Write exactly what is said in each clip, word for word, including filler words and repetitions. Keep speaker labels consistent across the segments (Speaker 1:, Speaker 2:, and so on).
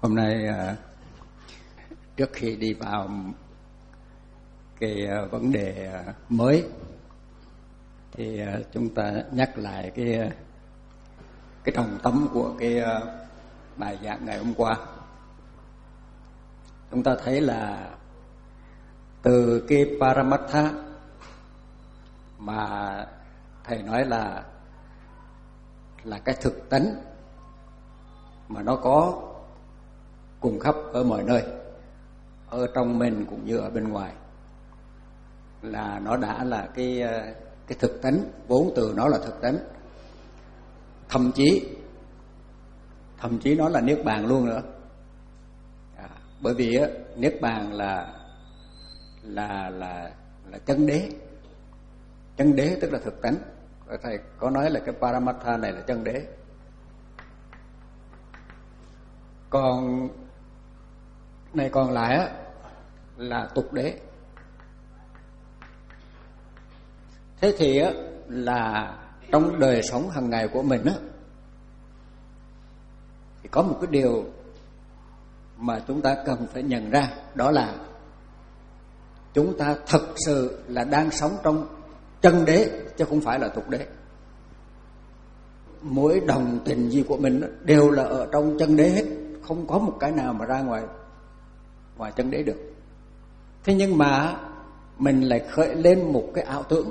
Speaker 1: Hôm nay trước khi đi vào cái vấn đề mới thì chúng ta nhắc lại cái cái trọng tâm của cái bài giảng ngày hôm qua. Chúng ta thấy là từ cái Paramatha mà thầy nói là là cái thực tánh mà nó có cùng khắp ở mọi nơi, ở trong mình cũng như ở bên ngoài, là nó đã là cái cái thực tánh, vốn từ nó là thực tánh. Thậm chí thậm chí nó là niết bàn luôn nữa. À, bởi vì á, niết bàn là là là là chân đế. Chân đế tức là thực tánh. Thầy có nói là cái Paramatha này là chân đế. Còn này còn lại á là tục đế. Thế thì á là trong đời sống hàng ngày của mình á thì có một cái điều mà chúng ta cần phải nhận ra, đó là chúng ta thực sự là đang sống trong chân đế chứ không phải là tục đế. Mỗi đồng tình gì của mình đều là ở trong chân đế hết, không có một cái nào mà ra ngoài ngoài chân đế được. Thế nhưng mà mình lại khởi lên một cái ảo tưởng,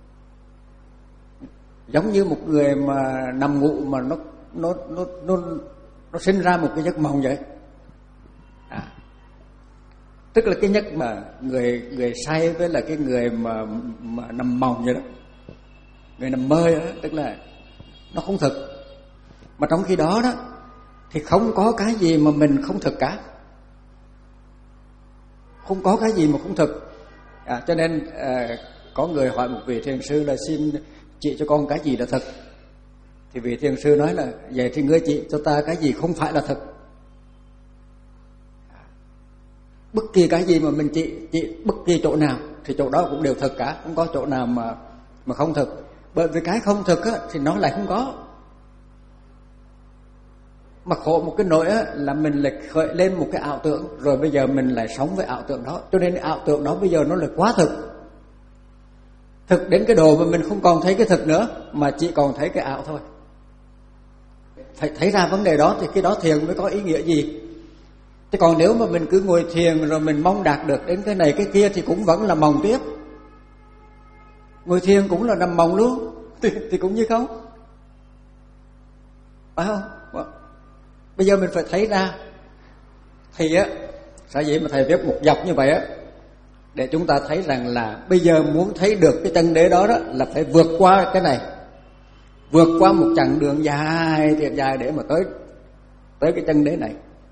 Speaker 1: giống như một người mà nằm ngủ mà nó nó nó nó nó sinh ra một cái giấc mộng vậy. À, tức là cái giấc mà người người say với là cái người mà mà nằm mộng vậy đó, người nằm mơ đó, tức là nó không thực. Mà trong khi đó đó thì không có cái gì mà mình không thực cả, không có cái gì mà không thực. À, cho nên à, có người hỏi một vị thiền sư là xin chỉ cho con cái gì là thực. Thì vị thiền sư nói là vậy thì ngươi chỉ cho ta cái gì không phải là thực. Bất kỳ cái gì mà mình chỉ chỉ bất kỳ chỗ nào thì chỗ đó cũng đều thực cả, không có chỗ nào mà mà không thực. Bởi vì cái không thực á thì nó lại không có. Mà khổ một cái nỗi á là mình lại khởi lên một cái ảo tưởng, rồi bây giờ mình lại sống với ảo tưởng đó, cho nên ảo tưởng đó bây giờ nó lại quá thực. Thực đến cái độ mà mình không còn thấy cái thực nữa, mà chỉ còn thấy cái ảo thôi. Phải thấy ra vấn đề đó thì cái đó thiền mới có ý nghĩa gì. Chứ còn nếu mà mình cứ ngồi thiền rồi mình mong đạt được đến cái này cái kia thì cũng vẫn là mộng tiếp. Ngồi thiền cũng là nằm mộng luôn thì, thì cũng như không, phải không? Bây giờ mình phải thấy ra. Thì á, sở dĩ mà thầy viết một dọc như vậy á, để chúng ta thấy rằng là bây giờ muốn thấy được cái chân đế đó đó là phải vượt qua cái này, vượt qua một chặng đường dài thiệt dài để mà tới tới cái chân đế này.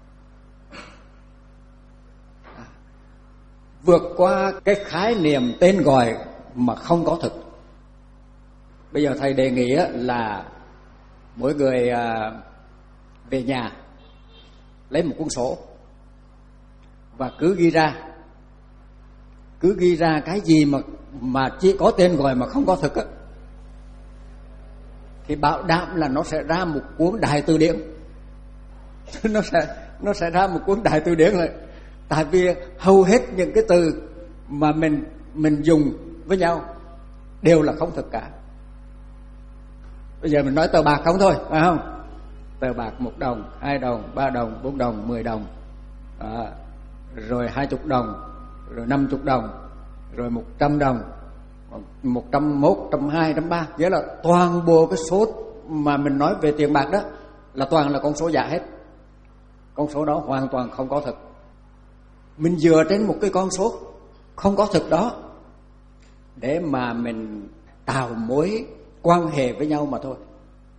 Speaker 1: Vượt qua cái khái niệm tên gọi mà không có thực. Bây giờ thầy đề nghị là mỗi người về nhà lấy một cuốn sổ và cứ ghi ra, cứ ghi ra cái gì mà mà chỉ có tên gọi mà không có thực á, thì bảo đảm là nó sẽ ra một cuốn đại từ điển. nó sẽ nó sẽ ra một cuốn đại từ điển rồi. Tại vì hầu hết những cái từ mà mình mình dùng với nhau đều là không thực cả. Bây giờ mình nói tờ bạc không thôi, phải không? Tờ bạc một đồng, hai đồng, ba đồng, bốn đồng, mười đồng, à, rồi hai chục đồng, rồi năm chục đồng, rồi một trăm đồng, một trăm mốt, một trăm hai, một trăm ba. Nghĩa là toàn bộ cái số mà mình nói về tiền bạc đó là toàn là con số giả hết. Con số đó hoàn toàn không có thực. Mình dựa trên một cái con số không có thực đó để mà mình tạo mối quan hệ với nhau mà thôi.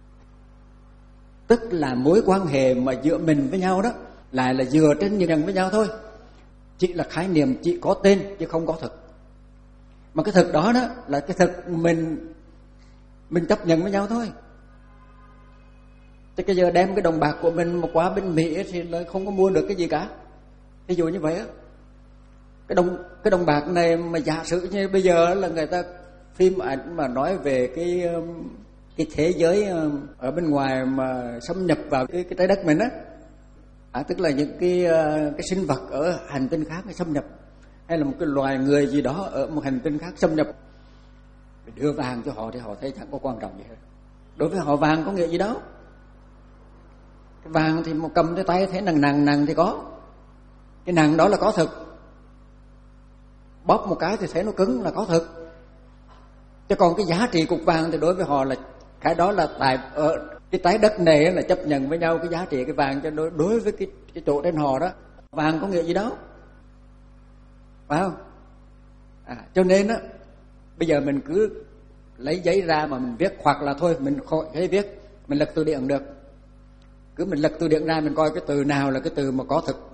Speaker 1: Tức là mối quan hệ mà giữa mình với nhau đó lại là dựa trên những nhận với nhau thôi. Chỉ là khái niệm, chỉ có tên chứ không có thực. Mà cái thực đó đó là cái thực mình mình chấp nhận với nhau thôi. Chứ cái giờ đem cái đồng bạc của mình mà qua bên Mỹ thì lại không có mua được cái gì cả. Ví dụ như vậy á, cái đồng cái đồng bạc này mà giả sử như bây giờ là người ta phim ảnh mà nói về cái cái thế giới ở bên ngoài mà xâm nhập vào cái cái trái đất mình á, à, tức là những cái cái sinh vật ở hành tinh khác xâm nhập, hay là một cái loài người gì đó ở một hành tinh khác xâm nhập, đưa vàng cho họ thì họ thấy chẳng có quan trọng gì hết. Đối với họ vàng có nghĩa gì đó. Cái vàng thì một cầm trên tay thấy nặng nặng nặng thì có, cái nặng đó là có thực. Bóp một cái thì thấy nó cứng là có thực. Chứ còn cái giá trị cục vàng thì đối với họ là cái đó là tại ở cái trái đất này là chấp nhận với nhau cái giá trị cái vàng, cho đối, đối với cái cái chỗ trên họ đó vàng có nghĩa gì đó, phải không? À, cho nên á bây giờ mình cứ lấy giấy ra mà mình viết, hoặc là thôi mình khỏi giấy viết, mình lật từ điển được. Cứ mình lật từ điển ra mình coi cái từ nào là cái từ mà có thực.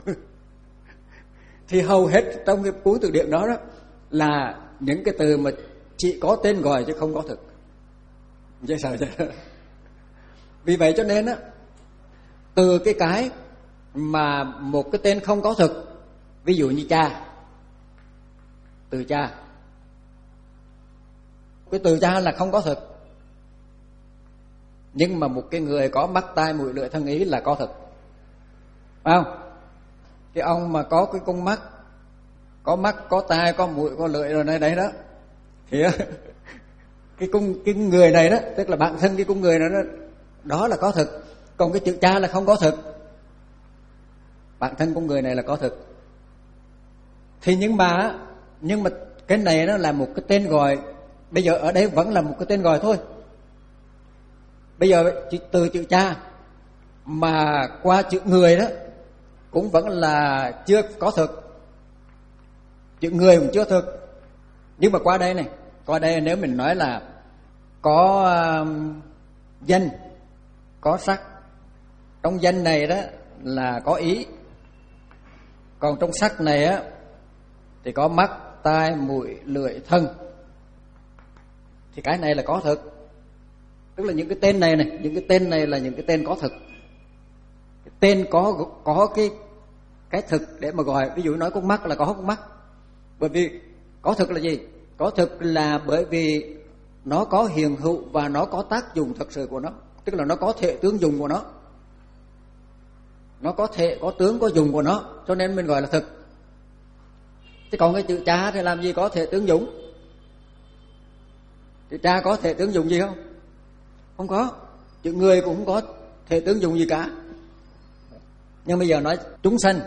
Speaker 1: Thì hầu hết trong cái cuốn từ điển đó, đó là những cái từ mà chỉ có tên gọi chứ không có thực. Dễ sợ chứ. Vì vậy cho nên á, từ cái cái mà một cái tên không có thực, ví dụ như cha, từ cha, cái từ cha là không có thực. Nhưng mà một cái người có mắt tai mũi lưỡi thân ý là có thực, phải không? Cái ông mà có cái con mắt, có mắt, có tai, có mũi, có lưỡi rồi này đấy đó, thì cái cung cái người này đó, tức là bản thân cái cung người này đó, đó là có thực. Còn cái chữ cha là không có thực. Bản thân con người này là có thực. Thì nhưng mà nhưng mà cái này nó là một cái tên gọi. Bây giờ ở đây vẫn là một cái tên gọi thôi. Bây giờ từ chữ cha mà qua chữ người đó cũng vẫn là chưa có thực. Chữ người cũng chưa thực. Nhưng mà qua đây này, qua đây nếu mình nói là có um, danh, có sắc. Trong danh này đó là có ý. Còn trong sắc này á thì có mắt, tai, mũi, lưỡi, thân. Thì cái này là có thực. Tức là những cái tên này này, những cái tên này là những cái tên có thực. Cái tên có có cái cái thực để mà gọi. Ví dụ nói con mắt là có con mắt. Bởi vì có thực là gì? Có thực là bởi vì nó có hiện hữu và nó có tác dụng thật sự của nó. Tức là nó có thể tướng dùng của nó. Nó có thể có tướng có dùng của nó, cho nên mình gọi là thực. Chứ còn cái chữ cha thì làm gì có thể tướng dụng? Chữ cha có thể tướng dụng gì không? Không có. Chữ người cũng không có thể tướng dụng gì cả. Nhưng bây giờ nói chúng sanh,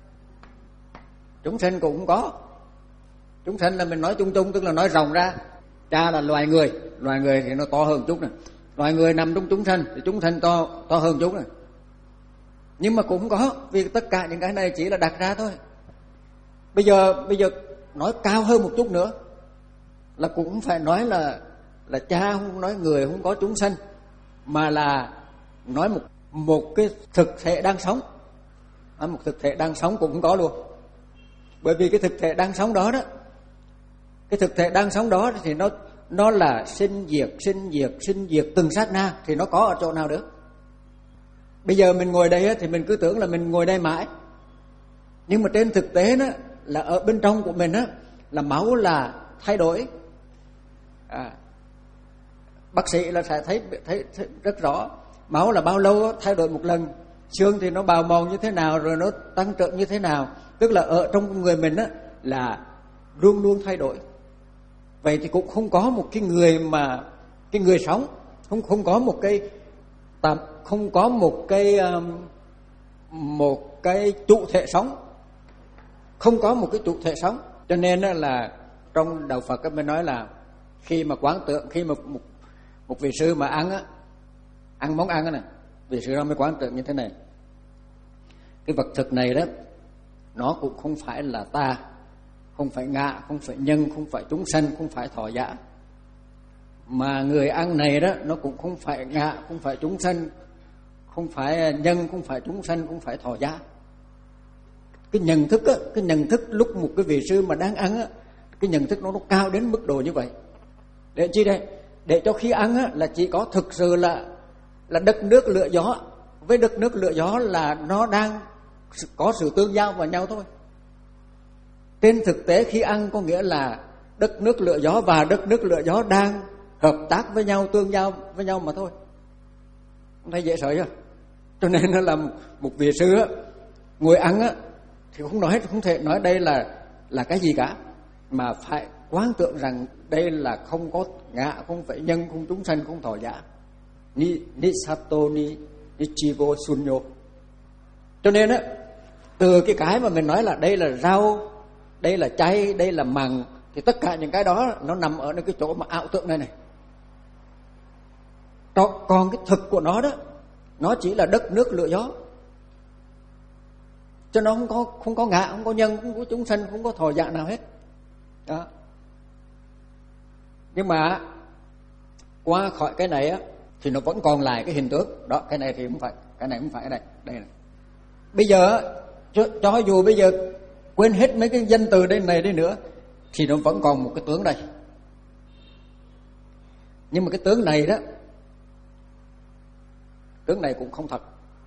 Speaker 1: chúng sanh cũng không có. Chúng sanh là mình nói chung chung, tức là nói rộng ra. Cha là loài người, loài người thì nó to hơn chút này. Loài người nằm trong chúng sanh thì chúng sanh to to hơn chút này. Nhưng mà cũng không có, vì tất cả những cái này chỉ là đặt ra thôi. Bây giờ bây giờ nói cao hơn một chút nữa là cũng phải nói là là cha, không nói người, không có chúng sanh, mà là nói một một cái thực thể đang sống. À, một thực thể đang sống cũng không có luôn. Bởi vì cái thực thể đang sống đó đó, cái thực thể đang sống đó thì nó nó là sinh diệt, sinh diệt, sinh diệt từng sát na, thì nó có ở chỗ nào được? Bây giờ mình ngồi đây thì mình cứ tưởng là mình ngồi đây mãi. Nhưng mà trên thực tế đó là ở bên trong của mình á, là máu là thay đổi. À, bác sĩ là sẽ thấy, thấy, thấy rất rõ máu là bao lâu thay đổi một lần, xương thì nó bào mòn như thế nào, rồi nó tăng trưởng như thế nào. Tức là ở trong người mình á là luôn luôn thay đổi. Vậy thì cũng không có một cái người mà cái người sống, không không có một cái tạm không có một cái um, một cái chủ thể sống, không có một cái chủ thể sống. Cho nên là trong đạo Phật mới nói là khi mà quán tưởng, khi mà một một vị sư mà ăn á, ăn món ăn á này, vị sư đó mới quán tưởng như thế này: cái vật thực này đó, nó cũng không phải là ta, không phải ngạ, không phải nhân, không phải chúng sanh, không phải thọ giả. Mà người ăn này đó, nó cũng không phải ngạ, không phải chúng sanh, không phải nhân, không phải chúng sanh, không phải thọ giả. Cái nhận thức á, cái nhận thức lúc một cái vị sư mà đang ăn á, cái nhận thức nó nó cao đến mức độ như vậy. Để chi đây? Để cho khi ăn á là chỉ có thực sự là là đất nước lửa gió, với đất nước lửa gió là nó đang có sự tương giao vào nhau thôi. Trên thực tế khi ăn có nghĩa là đất nước lửa gió và đất nước lửa gió đang hợp tác với nhau, tương giao với nhau mà thôi. Không thấy dễ sợ chưa? Cho nên nó là một vị sư á, ngồi ăn á thì không nói không thể nói đây là là cái gì cả, mà phải quán tưởng rằng đây là không có ngã, không phải nhân, không chúng sanh, không thọ giả. Ni ni sato ni ni chivo sunyo. Cho nên á, từ cái cái mà mình nói là đây là rau, đây là chay, đây là mặn, thì tất cả những cái đó nó nằm ở cái chỗ mà ảo tưởng này này. Còn cái thực của nó đó, nó chỉ là đất nước lửa gió, cho nó không có không có ngã, không có nhân, không có chúng sanh, không có thọ giả nào hết. Đó. Nhưng mà qua khỏi cái này á thì nó vẫn còn lại cái hình tướng đó. Cái này thì không phải, cái này không phải, cái này đây này. Bây giờ cho, cho dù bây giờ quên hết mấy cái danh từ đây này đây nữa thì nó vẫn còn một cái tướng đây. Nhưng mà cái tướng này đó, tướng này cũng không thật.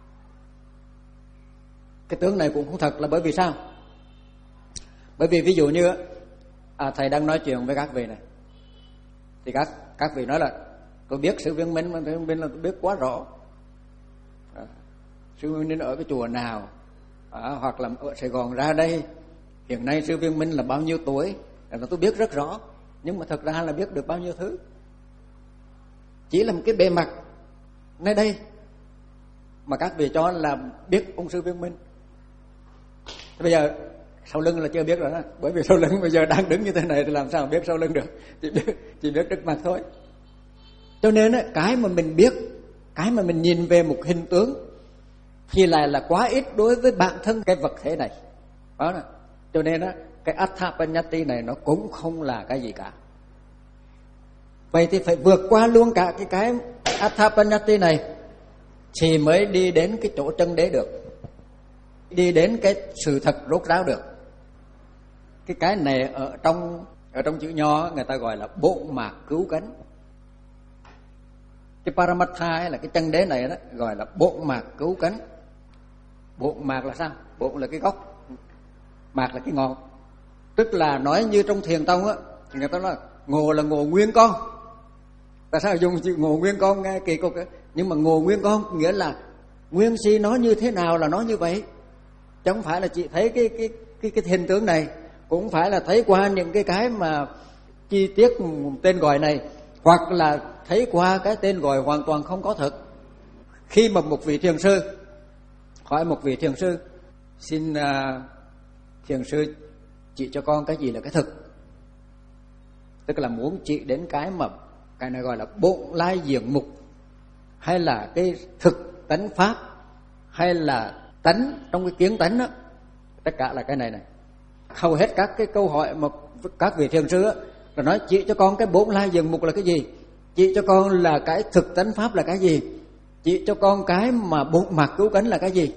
Speaker 1: Cái tướng này cũng không thật là bởi vì sao? Bởi vì ví dụ như à, thầy đang nói chuyện với các vị này, thì các các vị nói là tôi biết sư Viên Minh, mà sư Viên Minh là tôi biết quá rõ. À, sư Viên Minh ở cái chùa nào, à, hoặc là ở Sài Gòn ra đây, hiện nay sư Viên Minh là bao nhiêu tuổi, là tôi biết rất rõ. Nhưng mà thật ra là biết được bao nhiêu thứ, chỉ là một cái bề mặt nơi đây mà các vị cho là biết ông sư Viên Minh. Bây giờ sau lưng là chưa biết rồi đó, bởi vì sau lưng bây giờ đang đứng như thế này thì làm sao biết sau lưng được, chỉ biết chỉ biết trước mặt thôi. Cho nên á, cái mà mình biết, cái mà mình nhìn về một hình tướng thì lại là quá ít đối với bản thân cái vật thể này. Đó nè. Cho nên á, cái Atthapanyati này nó cũng không là cái gì cả. Vậy thì phải vượt qua luôn cả cái cái Atthapanyati này thì mới đi đến cái chỗ chân đế được, đi đến cái sự thật rốt ráo được. Cái cái này ở trong ở trong chữ Nho người ta gọi là bộn mạc cứu cánh. Cái Paramatha là cái chân đế này đó gọi là bộn mạc cứu cánh. Bộn mạc là sao? Bộn là cái gốc, mạc là cái ngọn. Tức là nói như trong Thiền Tông á, thì người ta nói ngộ là ngộ nguyên con. Tại sao dùng chữ ngộ nguyên con nghe kỳ cục ấy? Nhưng mà ngộ nguyên con nghĩa là nguyên si nó như thế nào là nó như vậy. Chứ không phải là chỉ thấy cái cái cái cái hình tướng này, cũng phải là thấy qua những cái cái mà chi tiết tên gọi này, hoặc là thấy qua cái tên gọi hoàn toàn không có thực. Khi mà một vị thiền sư hỏi một vị thiền sư, xin uh, thiền sư chỉ cho con cái gì là cái thực, tức là muốn chỉ đến cái mà cái này gọi là bộn lai diện mục, hay là cái thực tánh pháp, hay là tánh trong cái kiến tánh đó, tất cả là cái này này. Hầu hết các cái câu hỏi mà các vị thiền sư đó, là nói chỉ cho con cái bổn lai diện mục là cái gì, chỉ cho con là cái thực tánh pháp là cái gì, chỉ cho con cái mà bổn mạc cứu cánh là cái gì.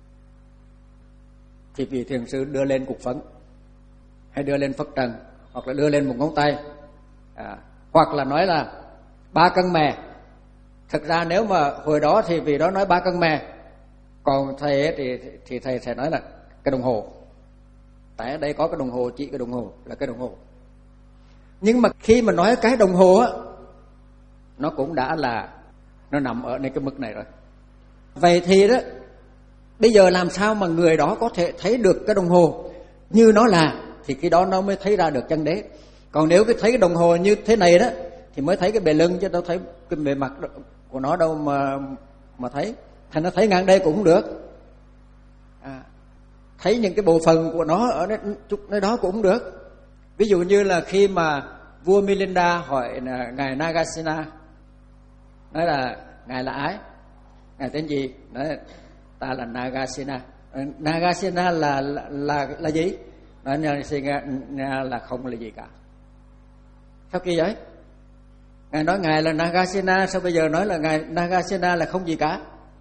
Speaker 1: Thì vị thiền sư đưa lên cục phấn, hay đưa lên phất trần, hoặc là đưa lên một ngón tay, à, hoặc là nói là ba cân mè. Thực ra nếu mà hồi đó thì vì đó nói ba cân mè, còn thầy thì thì thầy sẽ nói là cái đồng hồ. Tại ở đây có cái đồng hồ, chỉ cái đồng hồ là cái đồng hồ. Nhưng mà khi mà nói cái đồng hồ á, nó cũng đã là nó nằm ởในcái mức này rồi. Vậy thì đó, bây giờ làm sao mà người đó có thể thấy được cái đồng hồ như nó là, thì khi đó nó mới thấy ra được chân đế. Còn nếu cái thấy cái đồng hồ như thế này đó thì mới thấy cái bề lưng, chứ đâu thấy cái bề mặt của nó đâu mà mà thấy. Thành nó thấy ngang đây cũng không được, à, thấy những cái bộ phận của nó ở chút nơi đó cũng không được. Ví dụ như là khi mà vua Milinda hỏi là ngài Nagasena, nói là ngài là ai, ngài tên gì, nói ta là Nagasena. Nagasena là là là, là gì? Nói Nagasena là không là gì cả. Sao kỳ vậy? Ngài nói ngài là Nagasena, sao bây giờ nói là ngài Nagasena là không gì cả?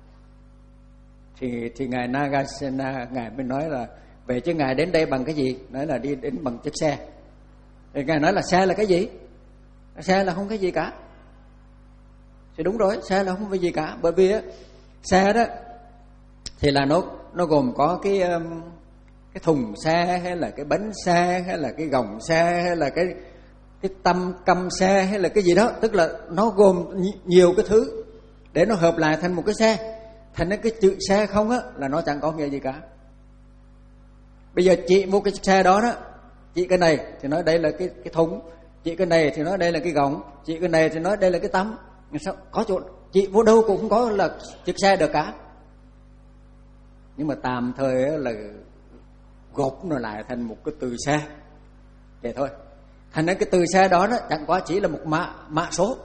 Speaker 1: Thì thì ngài Nagasena ngài mới nói là vậy chứ ngài đến đây bằng cái gì? Nói là đi đến bằng chiếc xe. Thì ngài nói là xe là cái gì? Xe là không cái gì cả. Thì đúng rồi, xe là không cái gì cả, bởi vì á, xe đó thì là nó nó gồm có cái um, cái thùng xe, hay là cái bánh xe, hay là cái gồng xe, hay là cái cái tâm căm xe, hay là cái gì đó, tức là nó gồm nhiều cái thứ để nó hợp lại thành một cái xe. Thành ra cái chữ xe không á là nó chẳng có nghĩa gì cả. Bây giờ chị mua cái xe đó đó, chị cái này thì nói đây là cái cái thúng, chị cái này thì nói đây là cái gọng, chị cái này thì nói đây là cái tắm. Sao có chỗ chị vô đâu cũng không có là chiếc xe được cả. Nhưng mà tạm thời là gộp nó lại thành một cái từ xe vậy thôi. Thành ra cái từ xe đó nó chẳng qua chỉ là một mã mã số,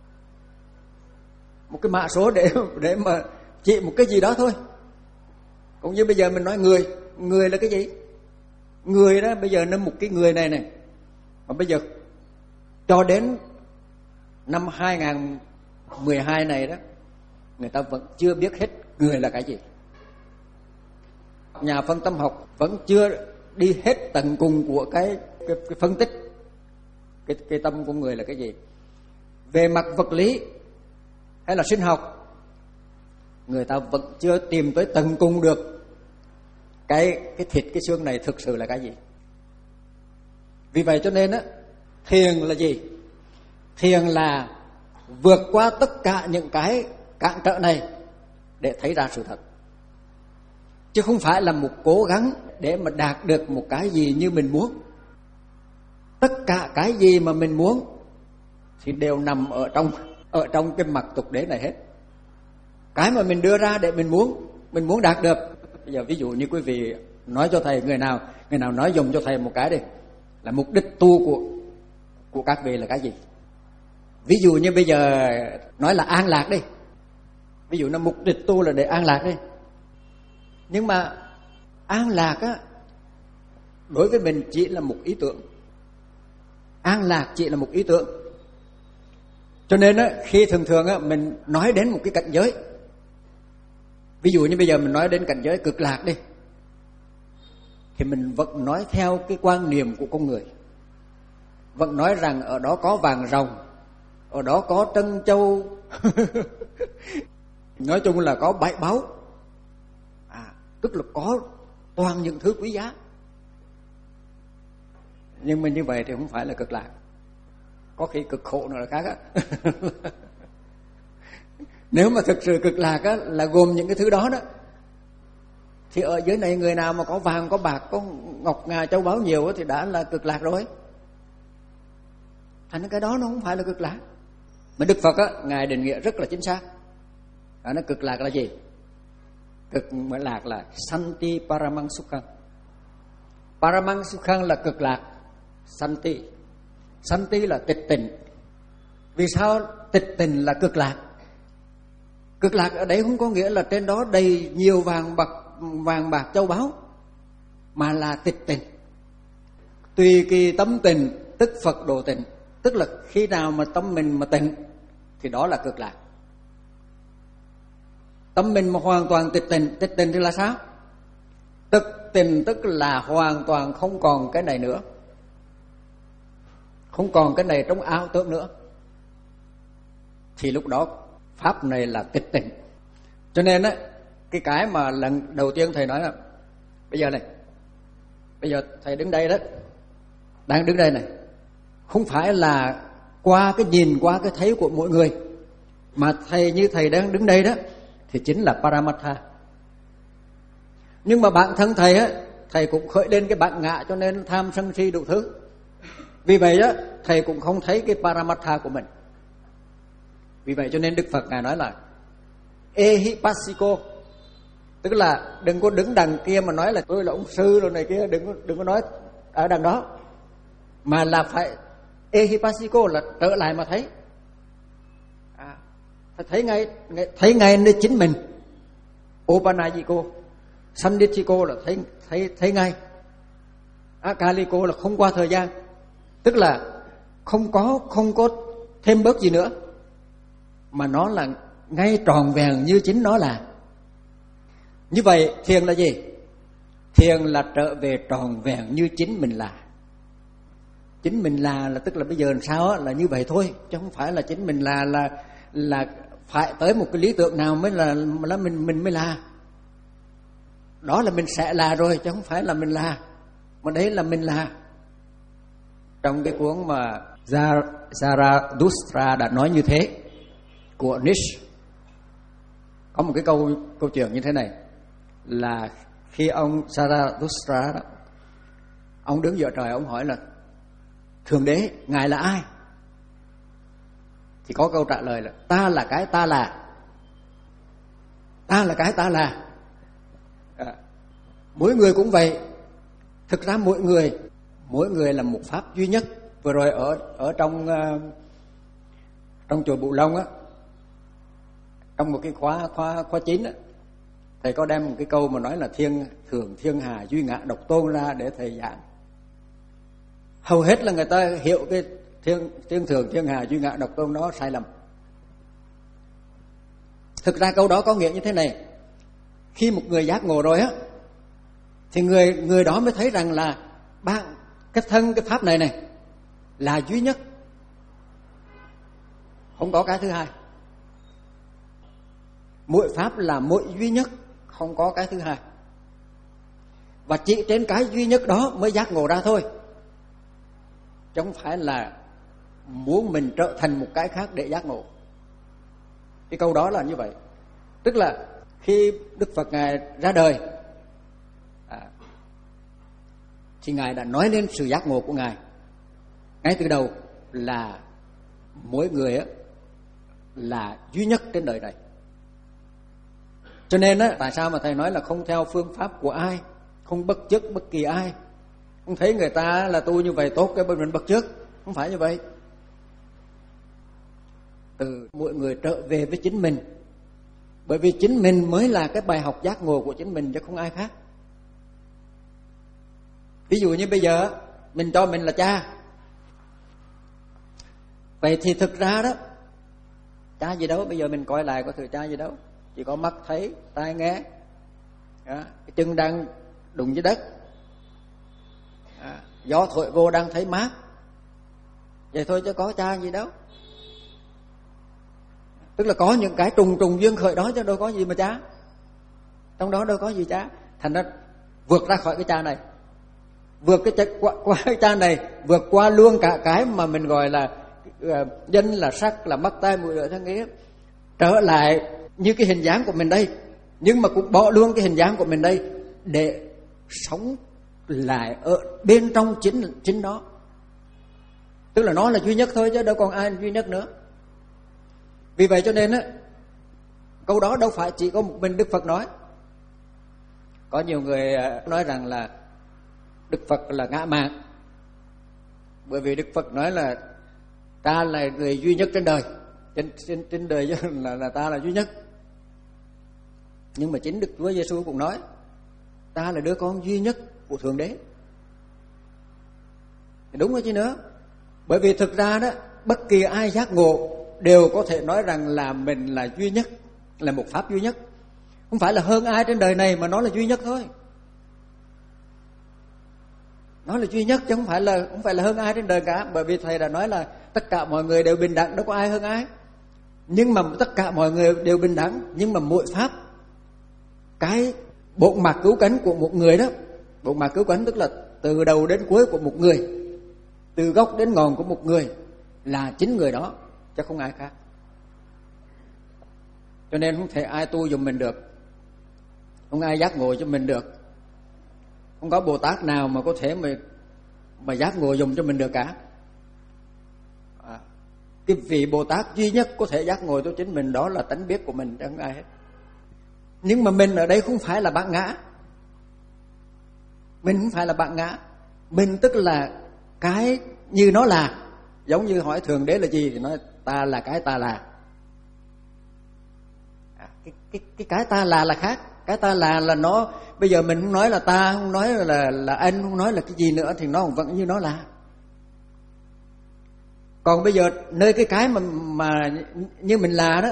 Speaker 1: một cái mã số để để mà chỉ một cái gì đó thôi. Cũng như bây giờ mình nói người, người là cái gì? Người đó bây giờ nó một cái người này này, mà bây giờ cho đến năm hai không một hai này đó, người ta vẫn chưa biết hết người là cái gì. Nhà phân tâm học vẫn chưa đi hết tận cùng của cái cái, cái phân tích cái cái tâm của người là cái gì. Về mặt vật lý hay là sinh học, người ta vẫn chưa tìm tới tận cùng được cái cái thịt cái xương này thực sự là cái gì. Vì vậy cho nên á, thiền là gì? Thiền là vượt qua tất cả những cái cản trở này để thấy ra sự thật, chứ không phải là một cố gắng để mà đạt được một cái gì như mình muốn. Tất cả cái gì mà mình muốn thì đều nằm ở trong ở trong cái mặt tục đế này hết. Cái mà mình đưa ra để mình muốn mình muốn đạt được. Bây giờ ví dụ như quý vị nói cho thầy, người nào người nào nói dùng cho thầy một cái đi, là mục đích tu của của các vị là cái gì? Ví dụ như bây giờ nói là an lạc đi, ví dụ là mục đích tu là để an lạc đi. Nhưng mà an lạc á, đối với mình chỉ là một ý tưởng. An lạc chỉ là một ý tưởng. Cho nên á, khi thường thường á, mình nói đến một cái cảnh giới, ví dụ như bây giờ mình nói đến cảnh giới cực lạc đi, thì mình vẫn nói theo cái quan niệm của con người, vẫn nói rằng ở đó có vàng ròng, ở đó có trân châu nói chung là có bảy báu, à, tức là có toàn những thứ quý giá. Nhưng mà như vậy thì không phải là cực lạc, có khi cực khổ nữa là khác á. Nếu mà thực sự cực lạc á, là gồm những cái thứ đó đó, thì ở dưới này người nào mà có vàng, có bạc, có ngọc ngà châu báu nhiều á, thì đã là cực lạc rồi. Thành cái đó nó không phải là cực lạc. Mà Đức Phật á, Ngài định nghĩa rất là chính xác. Đó, nó cực lạc là gì? Cực lạc là Santi Paramang Sukhang. Paramang Sukhang là cực lạc. Santi Santi là tịch tỉnh. Vì sao tịch tỉnh là cực lạc? Cực lạc ở đấy không có nghĩa là trên đó đầy nhiều vàng bạc, vàng bạc châu báu, mà là tịch tỉnh. Tùy kỳ tâm tình tức Phật độ tỉnh. Tức là khi nào mà tâm mình mà tỉnh thì đó là cực lạc. Tâm mình mà hoàn toàn tịch tỉnh, tịch tỉnh thì là sao? Tịch tỉnh tức là hoàn toàn không còn cái này nữa, không còn cái này trong ảo tưởng nữa, thì lúc đó pháp này là tịch tỉnh. Cho nên á, cái cái mà lần đầu tiên thầy nói là bây giờ này, bây giờ thầy đứng đây đó, đang đứng đây này, không phải là qua cái nhìn, qua cái thấy của mỗi người, mà thầy như thầy đang đứng đây đó thì chính là Paramatha. Nhưng mà bản thân thầy á, thầy cũng khởi lên cái bản ngã, cho nên tham sân si đủ thứ. Vì vậy đó, thầy cũng không thấy cái Paramatha của mình. Vì vậy cho nên Đức Phật Ngài nói là Ehipassiko, tức là đừng có đứng đằng kia mà nói là tôi là ông sư rồi này kia, đừng có, đừng có nói ở đằng đó, mà là phải Ehipassiko là trở lại mà thấy. À, thấy ngay, thấy ngay nơi chính mình. Opanayiko, Sanditiko là thấy thấy thấy ngay. Akaliko là không qua thời gian, tức là không có không có thêm bớt gì nữa, mà nó là ngay tròn vẹn như chính nó là. Như vậy thiền là gì? Thiền là trở về tròn vẹn như chính mình là. Chính mình là là tức là bây giờ làm sao á, là như vậy thôi, chứ không phải là chính mình là là là phải tới một cái lý tưởng nào mới là là mình mình mới là. Đó là mình sẽ là rồi, chứ không phải là mình là, mà đấy là mình là. Trong cái cuốn mà Zarathustra đã nói như thế của Nietzsche, Có một cái câu câu chuyện như thế này, là khi ông Zarathustra đó, ông đứng giữa trời, ông hỏi là Thượng Đế, Ngài là ai? Thì có câu trả lời là ta là cái ta là. Ta là cái ta là. À, mỗi người cũng vậy. Thực ra mỗi người, mỗi người là một pháp duy nhất. Vừa rồi ở ở trong uh, trong chùa Bửu Long á, trong một cái khóa khóa khóa chín á, thầy có đem một cái câu mà nói là thiên thường thiên hà duy ngã độc tôn ra để thầy giảng. Hầu hết là người ta hiểu cái thiên thiên thường thiên hà duy ngã độc tôn đó sai lầm. Thực ra câu đó có nghĩa như thế này: khi một người giác ngộ rồi á, thì người người đó mới thấy rằng là bạn cái thân cái pháp này này là duy nhất, không có cái thứ hai. Mỗi pháp là mỗi duy nhất, không có cái thứ hai. Và chỉ trên cái duy nhất đó mới giác ngộ ra thôi, chứ không phải là muốn mình trở thành một cái khác để giác ngộ. Cái câu đó là như vậy. Tức là khi Đức Phật Ngài ra đời à, thì Ngài đã nói lên sự giác ngộ của Ngài ngay từ đầu, là mỗi người á, là duy nhất trên đời này. Cho nên á, tại sao mà thầy nói là không theo phương pháp của ai, không bắt chước bất kỳ ai, không thấy người ta là tu như vậy tốt cái bên mình bắt chước, không phải như vậy. Từ mỗi người trở về với chính mình, bởi vì chính mình mới là cái bài học giác ngộ của chính mình chứ không ai khác. Ví dụ như bây giờ mình cho mình là cha, vậy thì thực ra đó, cha gì đâu, bây giờ mình coi lại có thử cha gì đâu, chỉ có mắt thấy, tai nghe, đó, cái chân đang đụng dưới đất, à, gió thổi vô đang thấy mát, vậy thôi chứ có cha gì đâu. Tức là có những cái trùng trùng duyên khởi đó chứ đâu có gì mà cha, trong đó đâu có gì cha. Thành ra vượt ra khỏi cái cha này, vượt cái qua, qua cái cha này, vượt qua luôn cả cái mà mình gọi là uh, danh là sắc là mắt tai mũi lưỡi thân ý, trở lại như cái hình dáng của mình đây, nhưng mà cũng bỏ luôn cái hình dáng của mình đây để sống lại ở bên trong chính chính nó. Tức là nó là duy nhất thôi chứ đâu còn ai duy nhất nữa. Vì vậy cho nên á, câu đó đâu phải chỉ có một mình Đức Phật nói. Có nhiều người nói rằng là Đức Phật là ngã mạn, bởi vì Đức Phật nói là ta là người duy nhất trên đời, trên trên, trên đời chứ là, là ta là duy nhất. Nhưng mà chính Đức Chúa Giêsu cũng nói ta là đứa con duy nhất của Thượng Đế. Thì đúng rồi chứ nữa. Bởi vì thực ra đó, bất kỳ ai giác ngộ đều có thể nói rằng là mình là duy nhất, là một pháp duy nhất. Không phải là hơn ai trên đời này, mà nó là duy nhất thôi. Nó là duy nhất chứ không phải là không phải là hơn ai trên đời cả. Bởi vì thầy đã nói là tất cả mọi người đều bình đẳng, đâu có ai hơn ai. Nhưng mà tất cả mọi người đều bình đẳng, nhưng mà mỗi pháp, cái bộ mặt cứu cánh của một người đó, bộ mặt cứu cánh tức là từ đầu đến cuối của một người, từ gốc đến ngọn của một người, là chính người đó chứ không ai khác. Cho nên không thể ai tu giùm mình được, không ai giác ngộ cho mình được. Không có Bồ Tát nào mà có thể mà mà giác ngộ dùng cho mình được cả. À, cái vị Bồ Tát duy nhất có thể giác ngộ cho chính mình, đó là tánh biết của mình, chẳng ai hết. Nhưng mà mình ở đây không phải là bạn ngã, mình không phải là bạn ngã, mình tức là cái như nó là. Giống như hỏi Thượng Đế là gì thì nói ta là cái ta là. À, cái, cái, cái cái ta là là khác. Cái ta là là nó, bây giờ mình không nói là ta, không nói là là anh, không nói là cái gì nữa thì nó vẫn như nó là. Còn bây giờ nơi cái cái mà mà như mình là đó,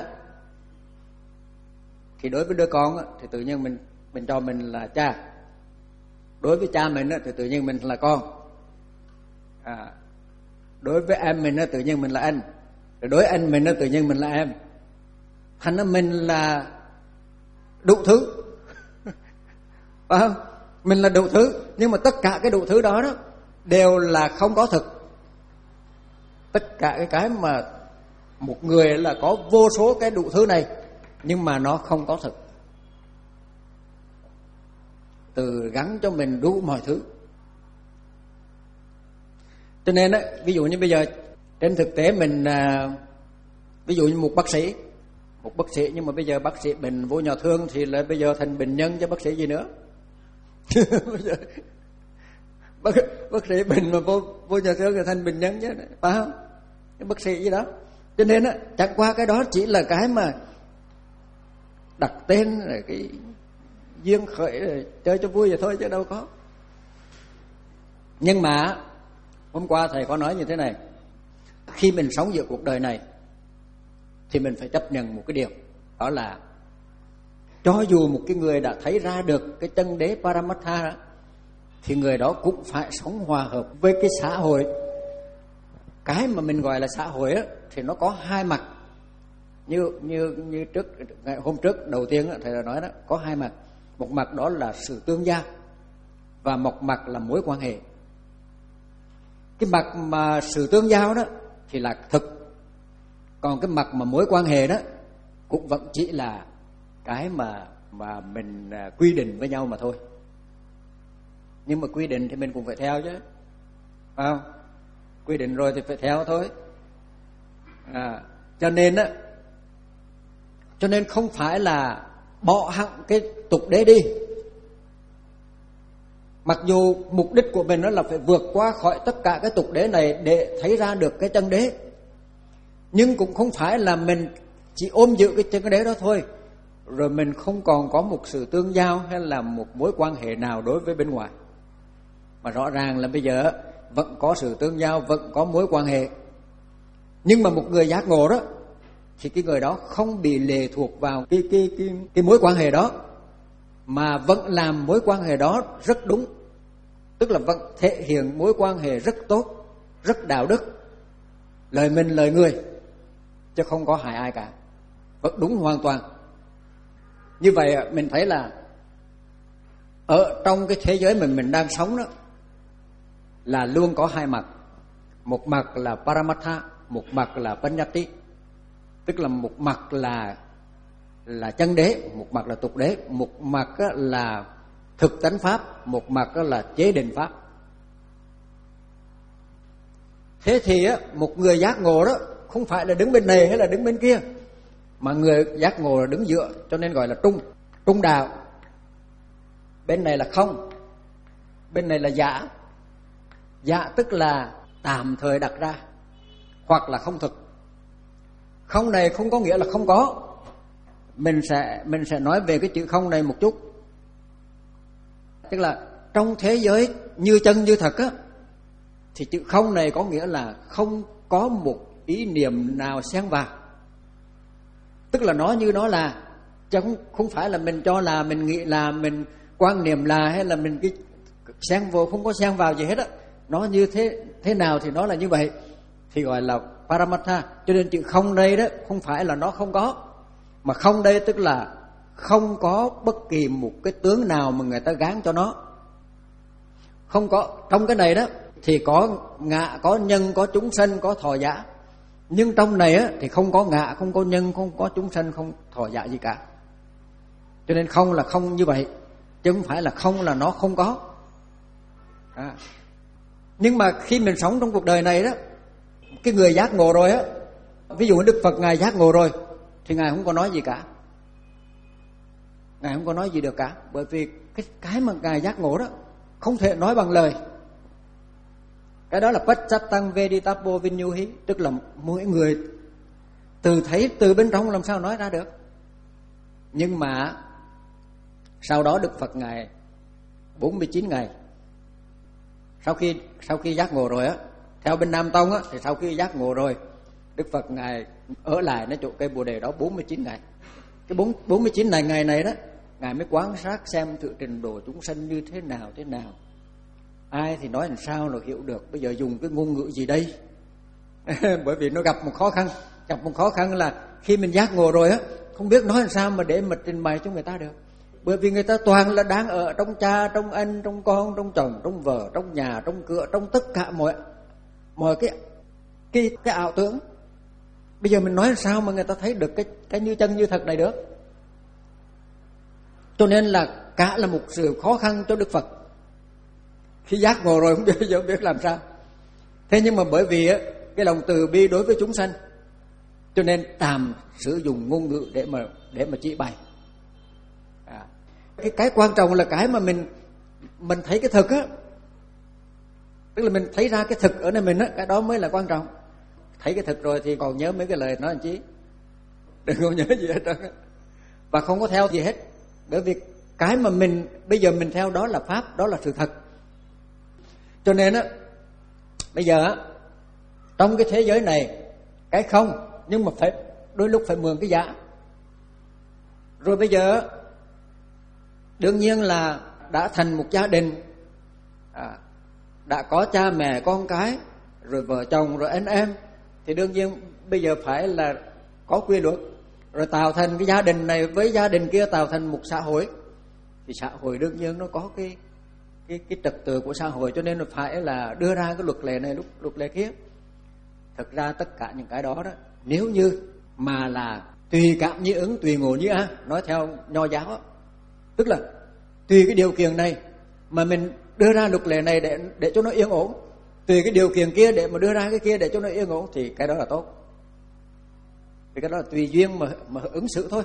Speaker 1: thì đối với đứa con đó, thì tự nhiên mình mình cho mình là cha. Đối với cha mình đó, thì tự nhiên mình là con. À, đối với em mình đó, tự nhiên mình là anh. Rồi đối với anh mình đó, tự nhiên mình là em. Thành ra mình là đủ thứ. Phải không? Mình là đủ thứ, nhưng mà tất cả cái đủ thứ đó đó đều là không có thực. Tất cả cái cái mà một người là có vô số cái đủ thứ này, nhưng mà nó không có thực. Từ gắn cho mình đủ mọi thứ. Cho nên á, ví dụ như bây giờ trên thực tế mình à, ví dụ như một bác sĩ, một bác sĩ nhưng mà bây giờ bác sĩ bệnh vô nhà thương thì là bây giờ thành bệnh nhân chứ bác sĩ gì nữa. Bây giờ bác, bác sĩ bệnh mà vô vô nhà thương thì thành bệnh nhân chứ, phải không? Cái bác sĩ gì đó. Cho nên á, chẳng qua cái đó chỉ là cái mà đặt tên rồi cái duyên khởi rồi chơi cho vui vậy thôi chứ đâu có. Nhưng mà hôm qua thầy có nói như thế này, khi mình sống giữa cuộc đời này thì mình phải chấp nhận một cái điều, đó là cho dù một cái người đã thấy ra được cái chân đế Paramatha đó, thì người đó cũng phải sống hòa hợp với cái xã hội. Cái mà mình gọi là xã hội đó, thì nó có hai mặt. Như như như trước hôm trước đầu tiên thầy đã nói đó, có hai mặt. Một mặt đó là sự tương giao và một mặt là mối quan hệ. Cái mặt mà sự tương giao đó thì là thực, còn cái mặt mà mối quan hệ đó cũng vẫn chỉ là cái mà mà mình quy định với nhau mà thôi. Nhưng mà quy định thì mình cũng phải theo chứ, phải không? Quy định rồi thì phải theo thôi. À, cho nên á, cho nên không phải là bỏ hẳn cái tục đế đi. Mặc dù mục đích của mình đó là phải vượt qua khỏi tất cả cái tục đế này để thấy ra được cái chân đế, nhưng cũng không phải là mình chỉ ôm giữ cái chân đế đó thôi, rồi mình không còn có một sự tương giao hay là một mối quan hệ nào đối với bên ngoài. Mà rõ ràng là bây giờ vẫn có sự tương giao, vẫn có mối quan hệ. Nhưng mà một người giác ngộ đó thì cái người đó không bị lệ thuộc vào cái cái cái cái mối quan hệ đó, mà vẫn làm mối quan hệ đó rất đúng. Tức là vẫn thể hiện mối quan hệ rất tốt, rất đạo đức, lời mình lời người, chứ không có hại ai cả, vẫn đúng hoàn toàn. Như vậy mình thấy là ở trong cái thế giới mình mình đang sống đó là luôn có hai mặt. Một mặt là Paramatha, một mặt là Panyati. Tức là một mặt là là chân đế, một mặt là tục đế, một mặt là thực tánh pháp, một mặt là chế định pháp. Thế thì một người giác ngộ đó không phải là đứng bên này hay là đứng bên kia, mà người giác ngộ là đứng giữa, cho nên gọi là trung, trung đạo. Bên này là không, bên này là giả. Giả tức là tạm thời đặt ra, hoặc là không thực. Không này không có nghĩa là không có. Mình sẽ mình sẽ nói về cái chữ không này một chút. Tức là trong thế giới như chân như thật á, thì chữ không này có nghĩa là không có một ý niệm nào xen vào. Tức là nó như nó là, chứ không, không phải là mình cho là, mình nghĩ là, mình quan niệm là, hay là mình cái xen vào, không có xen vào gì hết á. Nó như thế thế nào thì nó là như vậy, thì gọi là Paramatha. Cho nên chữ không đây đó không phải là nó không có, mà không đây tức là không có bất kỳ một cái tướng nào mà người ta gán cho nó. Không có. Trong cái này đó thì có ngạ, có nhân, có chúng sanh, có thọ giả. Nhưng trong này á thì không có ngạ, không có nhân, không có chúng sanh, không thọ giả gì cả. Cho nên không là không như vậy, chứ không phải là không là nó không có. À. Nhưng mà khi mình sống trong cuộc đời này đó, cái người giác ngộ rồi á, ví dụ Đức Phật Ngài giác ngộ rồi thì Ngài không có nói gì cả. Ngài không có nói gì được cả, bởi vì cái, cái mà Ngài giác ngộ đó không thể nói bằng lời. Cái đó là Pacchatang Veditapo Vinyuhi, tức là mỗi người từ thấy từ bên trong làm sao nói ra được. Nhưng mà sau đó Đức Phật Ngài bốn mươi chín ngày sau khi sau khi giác ngộ rồi á, theo bên Nam Tông á, thì sau khi giác ngộ rồi, Đức Phật Ngài ở lạiในchỗ cây Bồ đề đó bốn mươi chín ngày. Cái bốn mươi chín này ngày này đó, Ngài mới quan sát xem thử trình độ chúng sanh như thế nào thế nào. Ai thì nói làm sao rồi hiểu được, bây giờ dùng cái ngôn ngữ gì đây? Bởi vì nó gặp một khó khăn, gặp một khó khăn là khi mình giác ngộ rồi á, không biết nói làm sao mà để mà trình bày cho người ta được. Bởi vì người ta toàn là đang ở trong cha, trong anh, trong con, trong chồng, trong vợ, trong nhà, trong cửa, trong tất cả mọi mọi cái cái cái ảo tưởng. Bây giờ mình nói làm sao mà người ta thấy được cái cái như chân như thật này được? Cho nên là cả là một sự khó khăn cho Đức Phật. Khi giác ngộ rồi không biết, không biết làm sao. Thế nhưng mà bởi vì cái lòng từ bi đối với chúng sanh, cho nên tạm sử dụng ngôn ngữ để mà để mà chỉ bày. À, cái cái quan trọng là cái mà mình mình thấy cái thực á, tức là mình thấy ra cái thực ở nơi mình á, cái đó mới là quan trọng. Thấy cái thực rồi thì còn nhớ mấy cái lời nói anh chí, đừng có nhớ gì hết trơn á, và không có theo gì hết. Bởi vì cái mà mình bây giờ mình theo đó là pháp, đó là sự thật. Cho nên á, bây giờ á, trong cái thế giới này cái không, nhưng mà phải đôi lúc phải mượn cái giả. Rồi bây giờ đương nhiên là đã thành một gia đình, à, đã có cha mẹ con cái, rồi vợ chồng, rồi anh em, thì đương nhiên bây giờ phải là có quy luật, rồi tạo thành cái gia đình này với gia đình kia tạo thành một xã hội. Thì xã hội đương nhiên nó có cái cái cái trật tự của xã hội, cho nên là phải là đưa ra cái luật lệ này, luật luật lệ kia. Thực ra tất cả những cái đó đó, nếu như mà là tùy cảm như ứng, tùy ngộ như á, nói theo Nho giáo đó, tức là tùy cái điều kiện này mà mình đưa ra luật lệ này để để cho nó yên ổn, tùy cái điều kiện kia để mà đưa ra cái kia để cho nó yên ổn, thì cái đó là tốt. Thì cái đó là tùy duyên mà mà ứng xử thôi.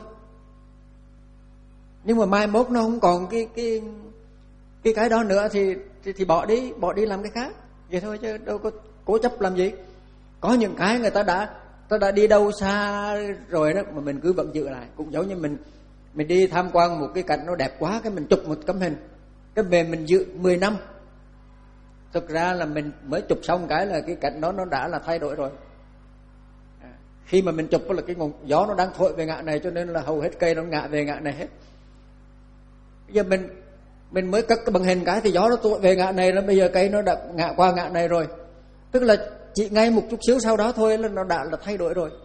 Speaker 1: Nhưng mà mai mốt nó không còn cái cái cái cái đó nữa thì thì, thì bỏ đi, bỏ đi làm cái khác vậy thôi, chứ đâu có cố chấp làm gì. Có những cái người ta đã ta đã đi đâu xa rồi đó mà mình cứ vẫn giữ lại. Cũng giống như mình mình đi tham quan một cái cảnh nó đẹp quá, cái mình chụp một tấm hình, cái về mình giữ mười năm. Thực ra là mình mới chụp xong cái là cái cảnh đó nó đã là thay đổi rồi. À, khi mà mình chụp là cái nguồn gió nó đang thổi về ngã này, cho nên là hầu hết cây nó ngã về ngã này hết. Bây giờ mình mình mới cất cái bằng hình cái thì gió nó thổi về ngã này, nó bây giờ cây nó đã ngã qua ngã này rồi. Tức là chỉ ngay một chút xíu sau đó thôi là nó đã là thay đổi rồi.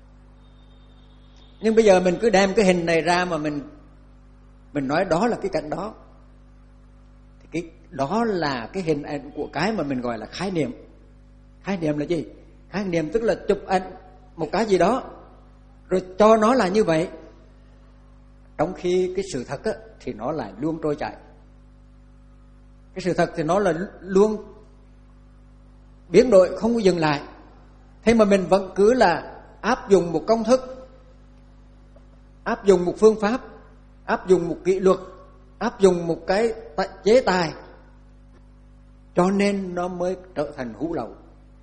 Speaker 1: Nhưng bây giờ mình cứ đem cái hình này ra mà mình mình nói đó là cái cảnh đó, thì cái đó là cái hình ảnh của cái mà mình gọi là khái niệm. Khái niệm là gì? Khái niệm tức là chụp ảnh một cái gì đó rồi cho nó là như vậy, trong khi cái sự thật á, thì nó lại luôn trôi chảy. Cái sự thật thì nó là luôn biến đổi, không có dừng lại. Thế mà mình vẫn cứ là áp dụng một công thức, áp dụng một phương pháp, áp dụng một kỷ luật, áp dụng một cái chế tài, cho nên nó mới trở thành hữu lậu.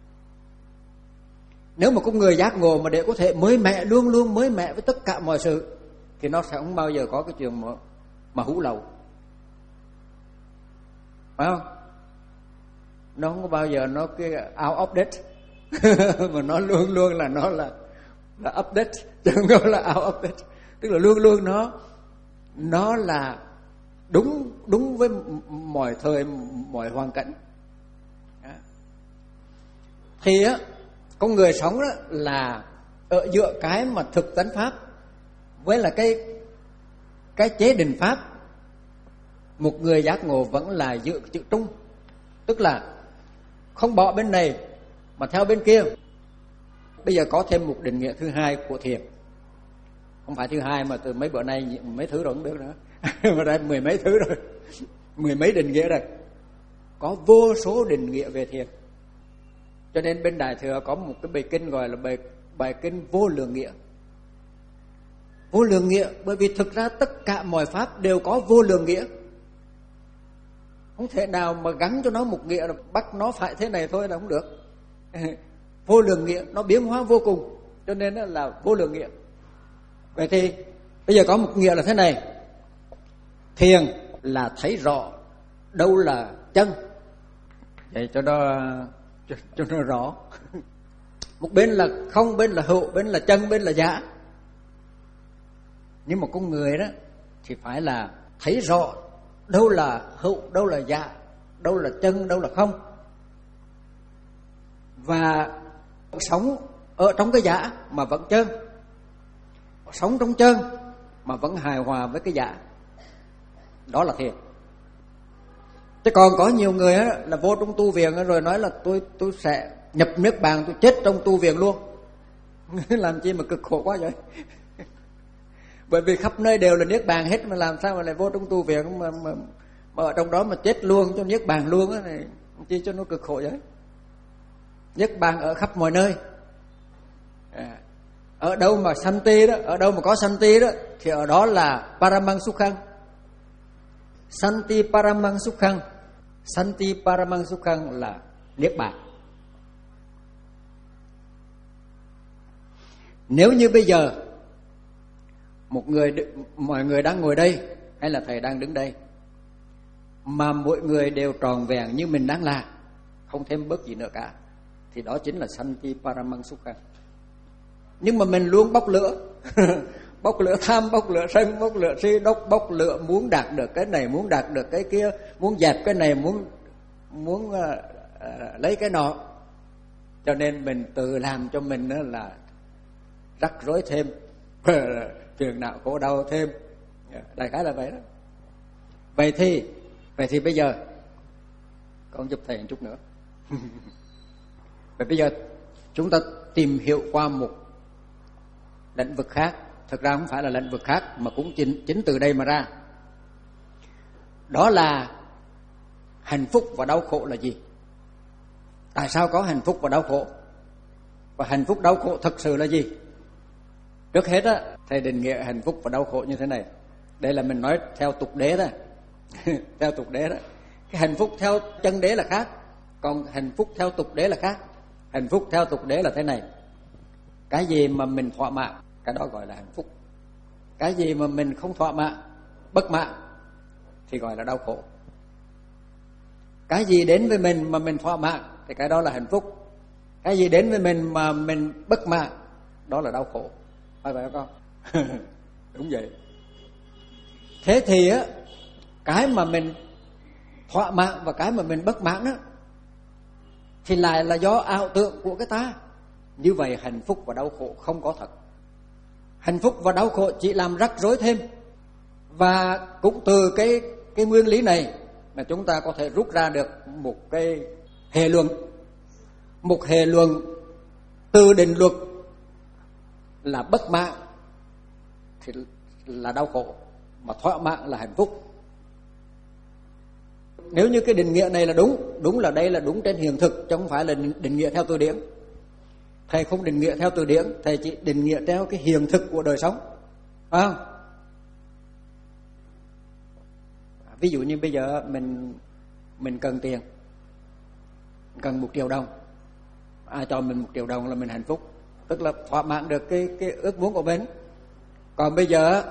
Speaker 1: Nếu mà con người giác ngộ mà để có thể mới mẻ, luôn luôn mới mẻ với tất cả mọi sự, thì nó sẽ không bao giờ có cái chuyện mà, mà hữu lậu. Phải không? Nó không có bao giờ nó cái out of date mà nó luôn luôn là nó là là update, chứ không có là out of date. Tức là luôn luôn nó nó là đúng đúng với mọi thời mọi hoàn cảnh. Đó. Thì á, con người sống đó là ở giữa cái mà thực tánh pháp với là cái cái chế định pháp. Một người giác ngộ vẫn là giữ chữ trung, tức là không bỏ bên này mà theo bên kia. Bây giờ có thêm một định nghĩa thứ hai của thiền. Không phải thứ hai mà từ mấy bữa nay mấy thứ rồi không biết nữa. Mà đây mười mấy thứ rồi, mười mấy định nghĩa rồi. Có vô số định nghĩa về thiền. Cho nên bên Đại Thừa có một cái bài kinh gọi là bài, bài kinh vô lượng nghĩa. Vô lượng nghĩa bởi vì thực ra tất cả mọi pháp đều có vô lượng nghĩa. Không thể nào mà gắn cho nó một nghĩa là bắt nó phải thế này thôi là không được. Vô lượng nghĩa nó biến hóa vô cùng, cho nên là vô lượng nghĩa. Vậy thì bây giờ có một nghĩa là thế này: thiền là thấy rõ đâu là chân, vậy cho nó cho, cho nó rõ. Một bên là không, bên là hữu, bên là chân, bên là giả. Nhưng mà con người đó thì phải là thấy rõ đâu là hữu, đâu là giả, đâu là chân, đâu là không. Và sống ở trong cái giả mà vẫn chân, sống trong chân mà vẫn hài hòa với cái giả, đó là thiền. Chứ còn có nhiều người á, là vô trong tu viện rồi nói là tôi tôi sẽ nhập niết bàn, tôi chết trong tu viện luôn. Làm chi mà cực khổ quá vậy. Bởi vì khắp nơi đều là niết bàn hết, mà làm sao mà lại vô trong tu viện mà, mà, mà ở trong đó mà chết luôn cho niết bàn luôn á, này chi cho nó cực khổ vậy. Niết bàn ở khắp mọi nơi. À, ở đâu mà santi đó, ở đâu mà có santi đó thì ở đó là paramang sukhang. Santi paramang sukhang. Santi paramang sukhang là niết bàn. Nếu như bây giờ một người, mọi người đang ngồi đây hay là thầy đang đứng đây mà mỗi người đều tròn vẹn như mình đang là, không thêm bớt gì nữa cả, thì đó chính là Santi Paramang Sukha. Nhưng mà mình luôn bốc lửa bốc lửa tham, bốc lửa sân, bốc lửa si, đốc bốc lửa muốn đạt được cái này, muốn đạt được cái kia, muốn dẹp cái này, muốn muốn uh, uh, lấy cái nọ, cho nên mình tự làm cho mình uh, là rắc rối thêm, phiền não khổ đau thêm. Đại khái là vậy đó. Vậy thì vậy thì bây giờ con giúp thầy một chút nữa. Vậy bây giờ chúng ta tìm hiểu qua một lĩnh vực khác. Thực ra không phải là lĩnh vực khác mà cũng chính, chính từ đây mà ra. Đó là hạnh phúc và đau khổ là gì? Tại sao có hạnh phúc và đau khổ? Và hạnh phúc đau khổ thực sự là gì? Trước hết á, thầy định nghĩa hạnh phúc và đau khổ như thế này. Đây là mình nói theo tục đế đó. Theo tục đế đó. Cái hạnh phúc theo chân đế là khác, còn hạnh phúc theo tục đế là khác. Hạnh phúc theo tục đế là thế này: cái gì mà mình thỏa mãn, cái đó gọi là hạnh phúc. Cái gì mà mình không thỏa mãn, bất mãn thì gọi là đau khổ. Cái gì đến với mình mà mình thỏa mãn thì cái đó là hạnh phúc. Cái gì đến với mình mà mình bất mãn, đó là đau khổ. Phải vậy không con? Đúng vậy. Thế thì á, cái mà mình thỏa mãn và cái mà mình bất mãn á thì lại là do ảo tưởng của cái ta. Như vậy hạnh phúc và đau khổ không có thật. Hạnh phúc và đau khổ chỉ làm rắc rối thêm. Và cũng từ cái cái nguyên lý này mà chúng ta có thể rút ra được một cái hệ luận. Một hệ luận từ định luật là bất mãn thì là đau khổ, mà thỏa mãn là hạnh phúc. Nếu như cái định nghĩa này là đúng, đúng là đây là đúng trên hiện thực, chứ không phải là định nghĩa theo từ điển. Thầy không định nghĩa theo từ điển, thầy chỉ định nghĩa theo cái hiện thực của đời sống, phải không? Ví dụ như bây giờ mình mình cần tiền, cần một triệu đồng, ai cho mình một triệu đồng là mình hạnh phúc, tức là thỏa mãn được cái cái ước muốn của mình. Còn bây giờ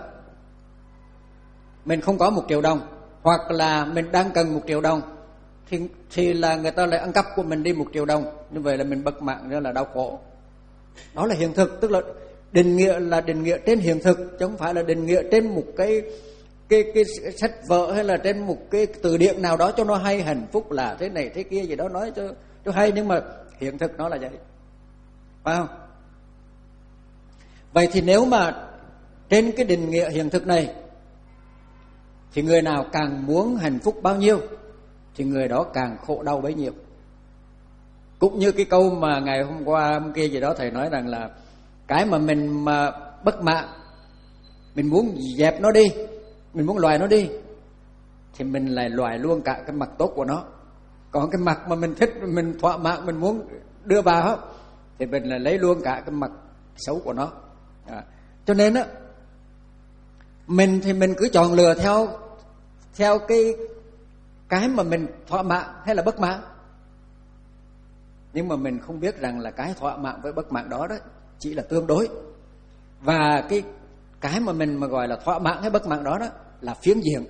Speaker 1: mình không có một triệu đồng, hoặc là mình đang cần một triệu đồng, thì thì là người ta lại ăn cắp của mình đi một triệu đồng, như vậy là mình bất mãn, đó là đau khổ. Đó là hiện thực, tức là định nghĩa là định nghĩa trên hiện thực, chứ không phải là định nghĩa trên một cái cái cái sách vở hay là trên một cái từ điển nào đó cho nó hay. Hạnh phúc là thế này thế kia gì đó nói cho cho hay, nhưng mà hiện thực nó là vậy, phải không? Vậy thì nếu mà trên cái định nghĩa hiện thực này thì người nào càng muốn hạnh phúc bao nhiêu thì người đó càng khổ đau bấy nhiêu. Cũng như cái câu mà ngày hôm qua hôm kia gì đó thầy nói rằng là cái mà mình mà bất mãn, mình muốn dẹp nó đi, mình muốn loại nó đi, thì mình lại loại luôn cả cái mặt tốt của nó. Còn cái mặt mà mình thích, mình thỏa mãn, mình muốn đưa vào thì mình lại lấy luôn cả cái mặt xấu của nó. À, cho nên á, mình thì mình cứ chọn lựa theo theo cái cái mà mình thỏa mãn hay là bất mãn. Nhưng mà mình không biết rằng là cái thỏa mãn với bất mãn đó đó chỉ là tương đối. Và cái cái mà mình mà gọi là thỏa mãn hay bất mãn đó đó là phiến diện.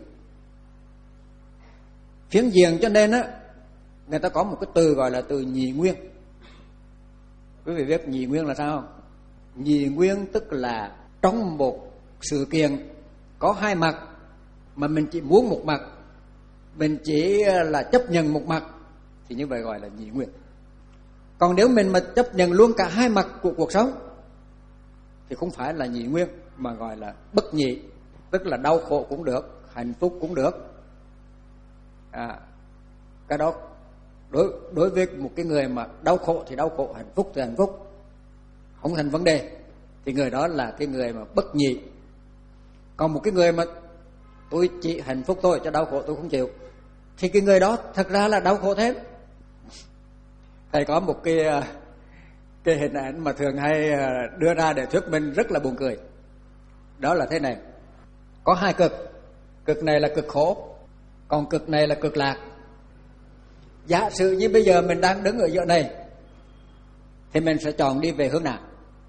Speaker 1: Phiến diện cho nên á, người ta có một cái từ gọi là từ nhị nguyên. Quý vị biết nhị nguyên là sao không? Nhị nguyên tức là trong một sự kiện có hai mặt mà mình chỉ muốn một mặt, mình chỉ là chấp nhận một mặt, thì như vậy gọi là nhị nguyên. Còn nếu mình mà chấp nhận luôn cả hai mặt của cuộc sống thì không phải là nhị nguyên mà gọi là bất nhị, tức là đau khổ cũng được, hạnh phúc cũng được. À, cái đó đối đối với một cái người mà đau khổ thì đau khổ, hạnh phúc thì hạnh phúc, không thành vấn đề, thì người đó là cái người mà bất nhị. Còn một cái người mà tôi chỉ hạnh phúc thôi, cho đau khổ tôi không chịu, thì cái người đó thật ra là đau khổ thêm. Thầy có một cái cái hình ảnh mà thường hay đưa ra để thuyết minh rất là buồn cười. Đó là thế này: có hai cực, cực này là cực khổ, còn cực này là cực lạc. Giả sử như bây giờ mình đang đứng ở giữa này, thì mình sẽ chọn đi về hướng nào?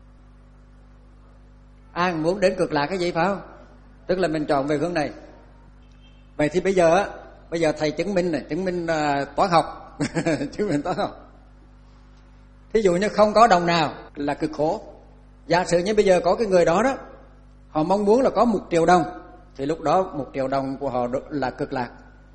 Speaker 1: Ai muốn đến cực lạc cái gì phải không? Tức là mình chọn về hướng này. Vậy thì bây giờ á, bây giờ thầy chứng minh này, chứng minh uh, toán học, chứng minh toán học. Thí dụ như không có đồng nào là cực khổ. Giả sử như bây giờ có cái người đó đó, họ mong muốn là có một triệu đồng, thì lúc đó một triệu đồng của họ là cực lạc.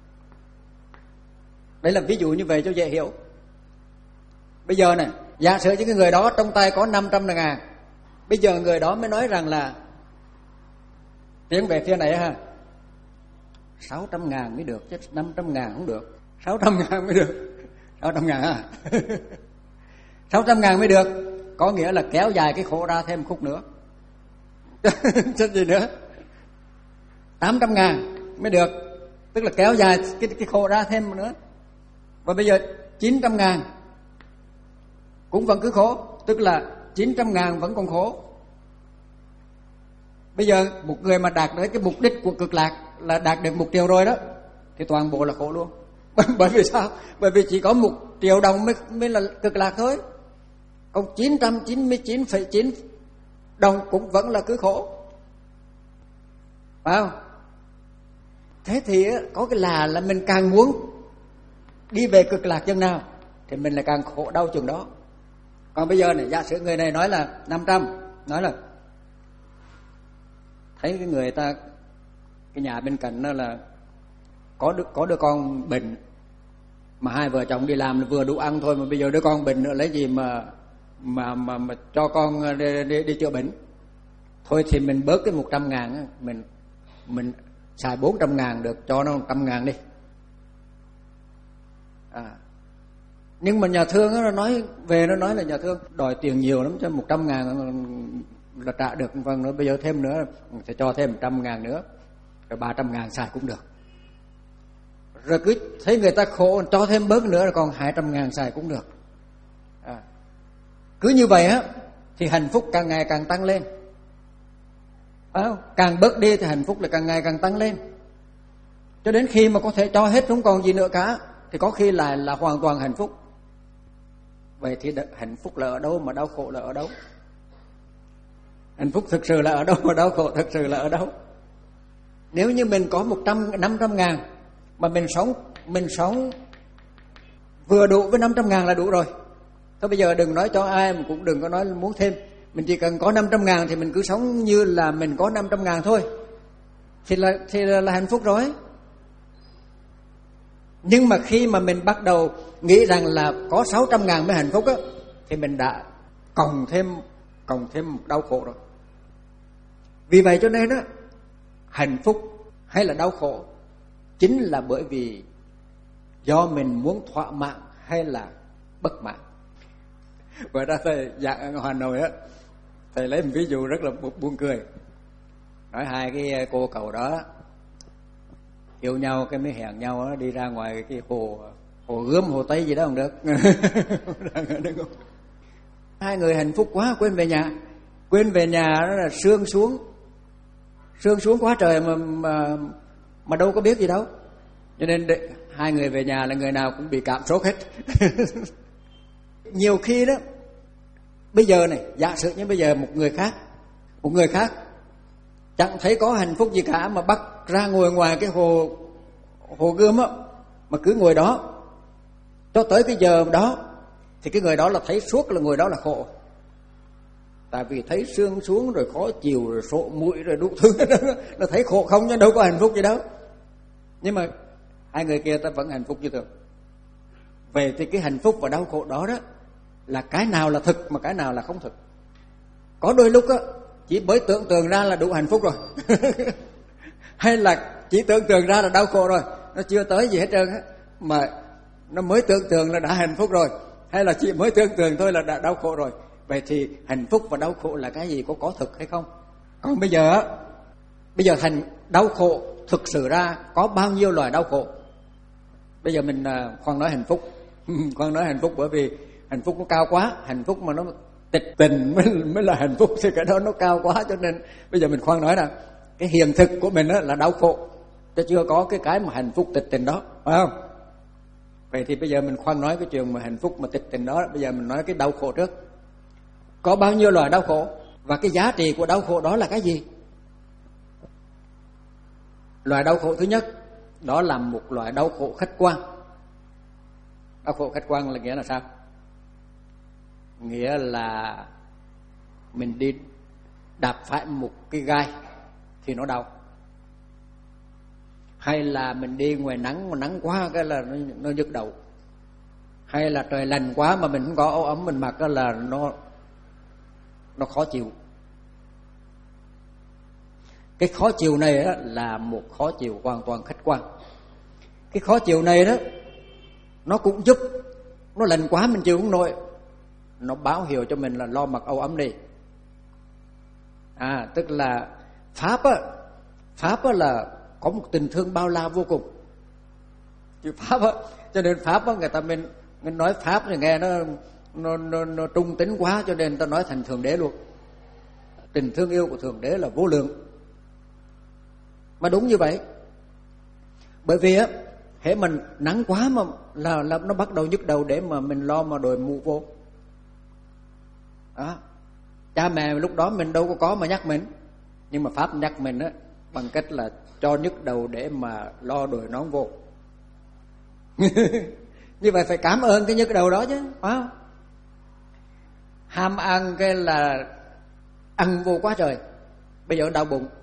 Speaker 1: Đấy là ví dụ như vậy cho dễ hiểu. Bây giờ này, giả sử những cái người đó trong tay có năm trăm ngàn, bây giờ người đó mới nói rằng là tiến về phía này ha, sáu trăm ngàn mới được chứ năm trăm ngàn không được. Sáu trăm ngàn mới được. Sáu trăm ngàn à? Sáu trăm ngàn mới được, có nghĩa là kéo dài cái khổ ra thêm khúc nữa. Chứ gì nữa. Tám trăm ngàn mới được, tức là kéo dài cái, cái khổ ra thêm nữa. Và bây giờ chín trăm ngàn cũng vẫn cứ khổ, tức là chín trăm ngàn vẫn còn khổ. Bây giờ một người mà đạt đến cái mục đích của cực lạc là đạt được một triệu rồi đó, thì toàn bộ là khổ luôn. Bởi vì sao? Bởi vì chỉ có một triệu đồng mới, mới là cực lạc thôi. Còn chín trăm chín mươi chín phẩy chín đồng cũng vẫn là cứ khổ, phải không? Thế thì có cái là là mình càng muốn đi về cực lạc chừng nào thì mình lại càng khổ đau chừng đó. Còn bây giờ này, giả sử người này nói là năm trăm, nói là thấy cái người ta, cái nhà bên cạnh đó là có đứa, có đứa con bệnh, mà hai vợ chồng đi làm là vừa đủ ăn thôi, mà bây giờ đứa con bệnh nữa lấy gì mà mà mà, mà cho con đi, đi, đi chữa bệnh. Thôi thì mình bớt cái một trăm ngàn, mình mình xài bốn trăm ngàn được, cho nó một trăm ngàn đi. À. Nhưng mà nhà thương nó nói về, nó nói là nhà thương đòi tiền nhiều lắm, cho một trăm ngàn là trả được. Vâng, nữa bây giờ thêm nữa sẽ cho thêm một trăm ngàn nữa, rồi ba trăm ngàn xài cũng được. Rồi cứ thấy người ta khổ, cho thêm bớt nữa, rồi còn hai trăm ngàn xài cũng được. À. Cứ như vậy á thì hạnh phúc càng ngày càng tăng lên, phải không? Càng bớt đi thì hạnh phúc lại càng ngày càng tăng lên, cho đến khi mà có thể cho hết không còn gì nữa cả, thì có khi là là hoàn toàn hạnh phúc. Vậy thì hạnh phúc là ở đâu, mà đau khổ là ở đâu? Hạnh phúc thực sự là ở đâu, mà đau khổ thực sự là ở đâu? Nếu như mình có một trăm, năm trăm ngàn mà mình sống mình sống vừa đủ với năm trăm ngàn là đủ rồi. Thôi bây giờ đừng nói cho ai, mà cũng đừng có nói muốn thêm. Mình chỉ cần có năm trăm ngàn thì mình cứ sống như là mình có năm trăm ngàn thôi, thì là thì là, là hạnh phúc rồi. Nhưng mà khi mà mình bắt đầu nghĩ rằng là có sáu trăm ngàn mới hạnh phúc á, thì mình đã cộng thêm cộng thêm một đau khổ rồi. Vì vậy cho nên á, hạnh phúc hay là đau khổ chính là bởi vì do mình muốn thỏa mãn hay là bất mãn. Vừa ra thầy giảng ở Hà Nội á, thầy lấy một ví dụ rất là buồn cười. Nói hai cái cô cậu đó yêu nhau, cái mới hẹn nhau đó, đi ra ngoài cái hồ hồ Gươm, hồ Tây gì đó không được. Hai người hạnh phúc quá, quên về nhà. Quên về nhà đó là sương xuống, sương xuống quá trời mà mà mà đâu có biết gì đâu. Cho nên để, hai người về nhà là người nào cũng bị cảm sốt hết. Nhiều khi đó, bây giờ này, giả sử như bây giờ một người khác, một người khác chẳng thấy có hạnh phúc gì cả, mà bắt ra ngồi ngoài cái hồ hồ Gươm á, mà cứ ngồi đó cho tới cái giờ đó, thì cái người đó là thấy suốt là người đó là khổ. Tại vì thấy sương xuống rồi khó chịu rồi sổ mũi rồi đủ thứ đó, nó thấy khổ không, chứ đâu có hạnh phúc gì đâu. Nhưng mà hai người kia ta vẫn hạnh phúc như thường. Về thì cái hạnh phúc và đau khổ đó đó là cái nào là thực mà cái nào là không thực. Có đôi lúc á, chỉ mới tưởng tượng ra là đủ hạnh phúc rồi. Hay là chỉ tưởng tượng ra là đau khổ rồi, nó chưa tới gì hết trơn á, mà nó mới tưởng tượng là đã hạnh phúc rồi. Hay là chỉ mới tưởng tượng thôi là đã đau khổ rồi. Vậy thì hạnh phúc và đau khổ là cái gì, có có thực hay không? Còn bây giờ á, Bây giờ thành đau khổ thực sự ra có bao nhiêu loại đau khổ? Bây giờ mình khoan nói hạnh phúc, khoan nói hạnh phúc bởi vì hạnh phúc nó cao quá, hạnh phúc mà nó tịch tình mới, mới là hạnh phúc, thì cái đó nó cao quá, cho nên bây giờ mình khoan nói rằng cái hiện thực của mình đó là đau khổ, chứ chưa có cái cái mà hạnh phúc tịch tình đó, phải không? Vậy thì bây giờ mình khoan nói cái chuyện mà hạnh phúc mà tịch tình đó, bây giờ mình nói cái đau khổ trước. Có bao nhiêu loại đau khổ và cái giá trị của đau khổ đó là cái gì? Loại đau khổ thứ nhất đó là một loại đau khổ khách quan. Đau khổ khách quan là nghĩa là sao? Nghĩa là mình đi đạp phải một cái gai thì nó đau, hay là mình đi ngoài nắng mà nắng quá cái là nó, nó nhức đầu, hay là trời lạnh quá mà mình không có áo ấm mình mặc cái là nó nó khó chịu. Cái khó chịu này đó là một khó chịu hoàn toàn khách quan. Cái khó chịu này đó nó cũng giúp, nó lạnh quá mình chịu không nổi, nó báo hiệu cho mình là lo mặc áo ấm đi. À, tức là Pháp á, Pháp á là có một tình thương bao la vô cùng. Chứ Pháp á, cho nên Pháp á, người ta mình, mình nói Pháp thì nghe nó nó, nó nó trung tính quá, cho nên ta nói thành Thượng Đế luôn. Tình thương yêu của Thượng Đế là vô lượng. Mà đúng như vậy. Bởi vì á, hễ mình nắng quá mà là, là nó bắt đầu nhức đầu để mà mình lo mà đội mũ vô. Đó. Cha mẹ lúc đó mình đâu có có mà nhắc mình, nhưng mà Pháp nhắc mình á bằng cách là cho nhức đầu để mà lo đội nón vô. Như vậy phải cảm ơn cái nhức đầu đó chứ, phải không? Ham ăn cái là ăn vô quá trời, bây giờ đau bụng.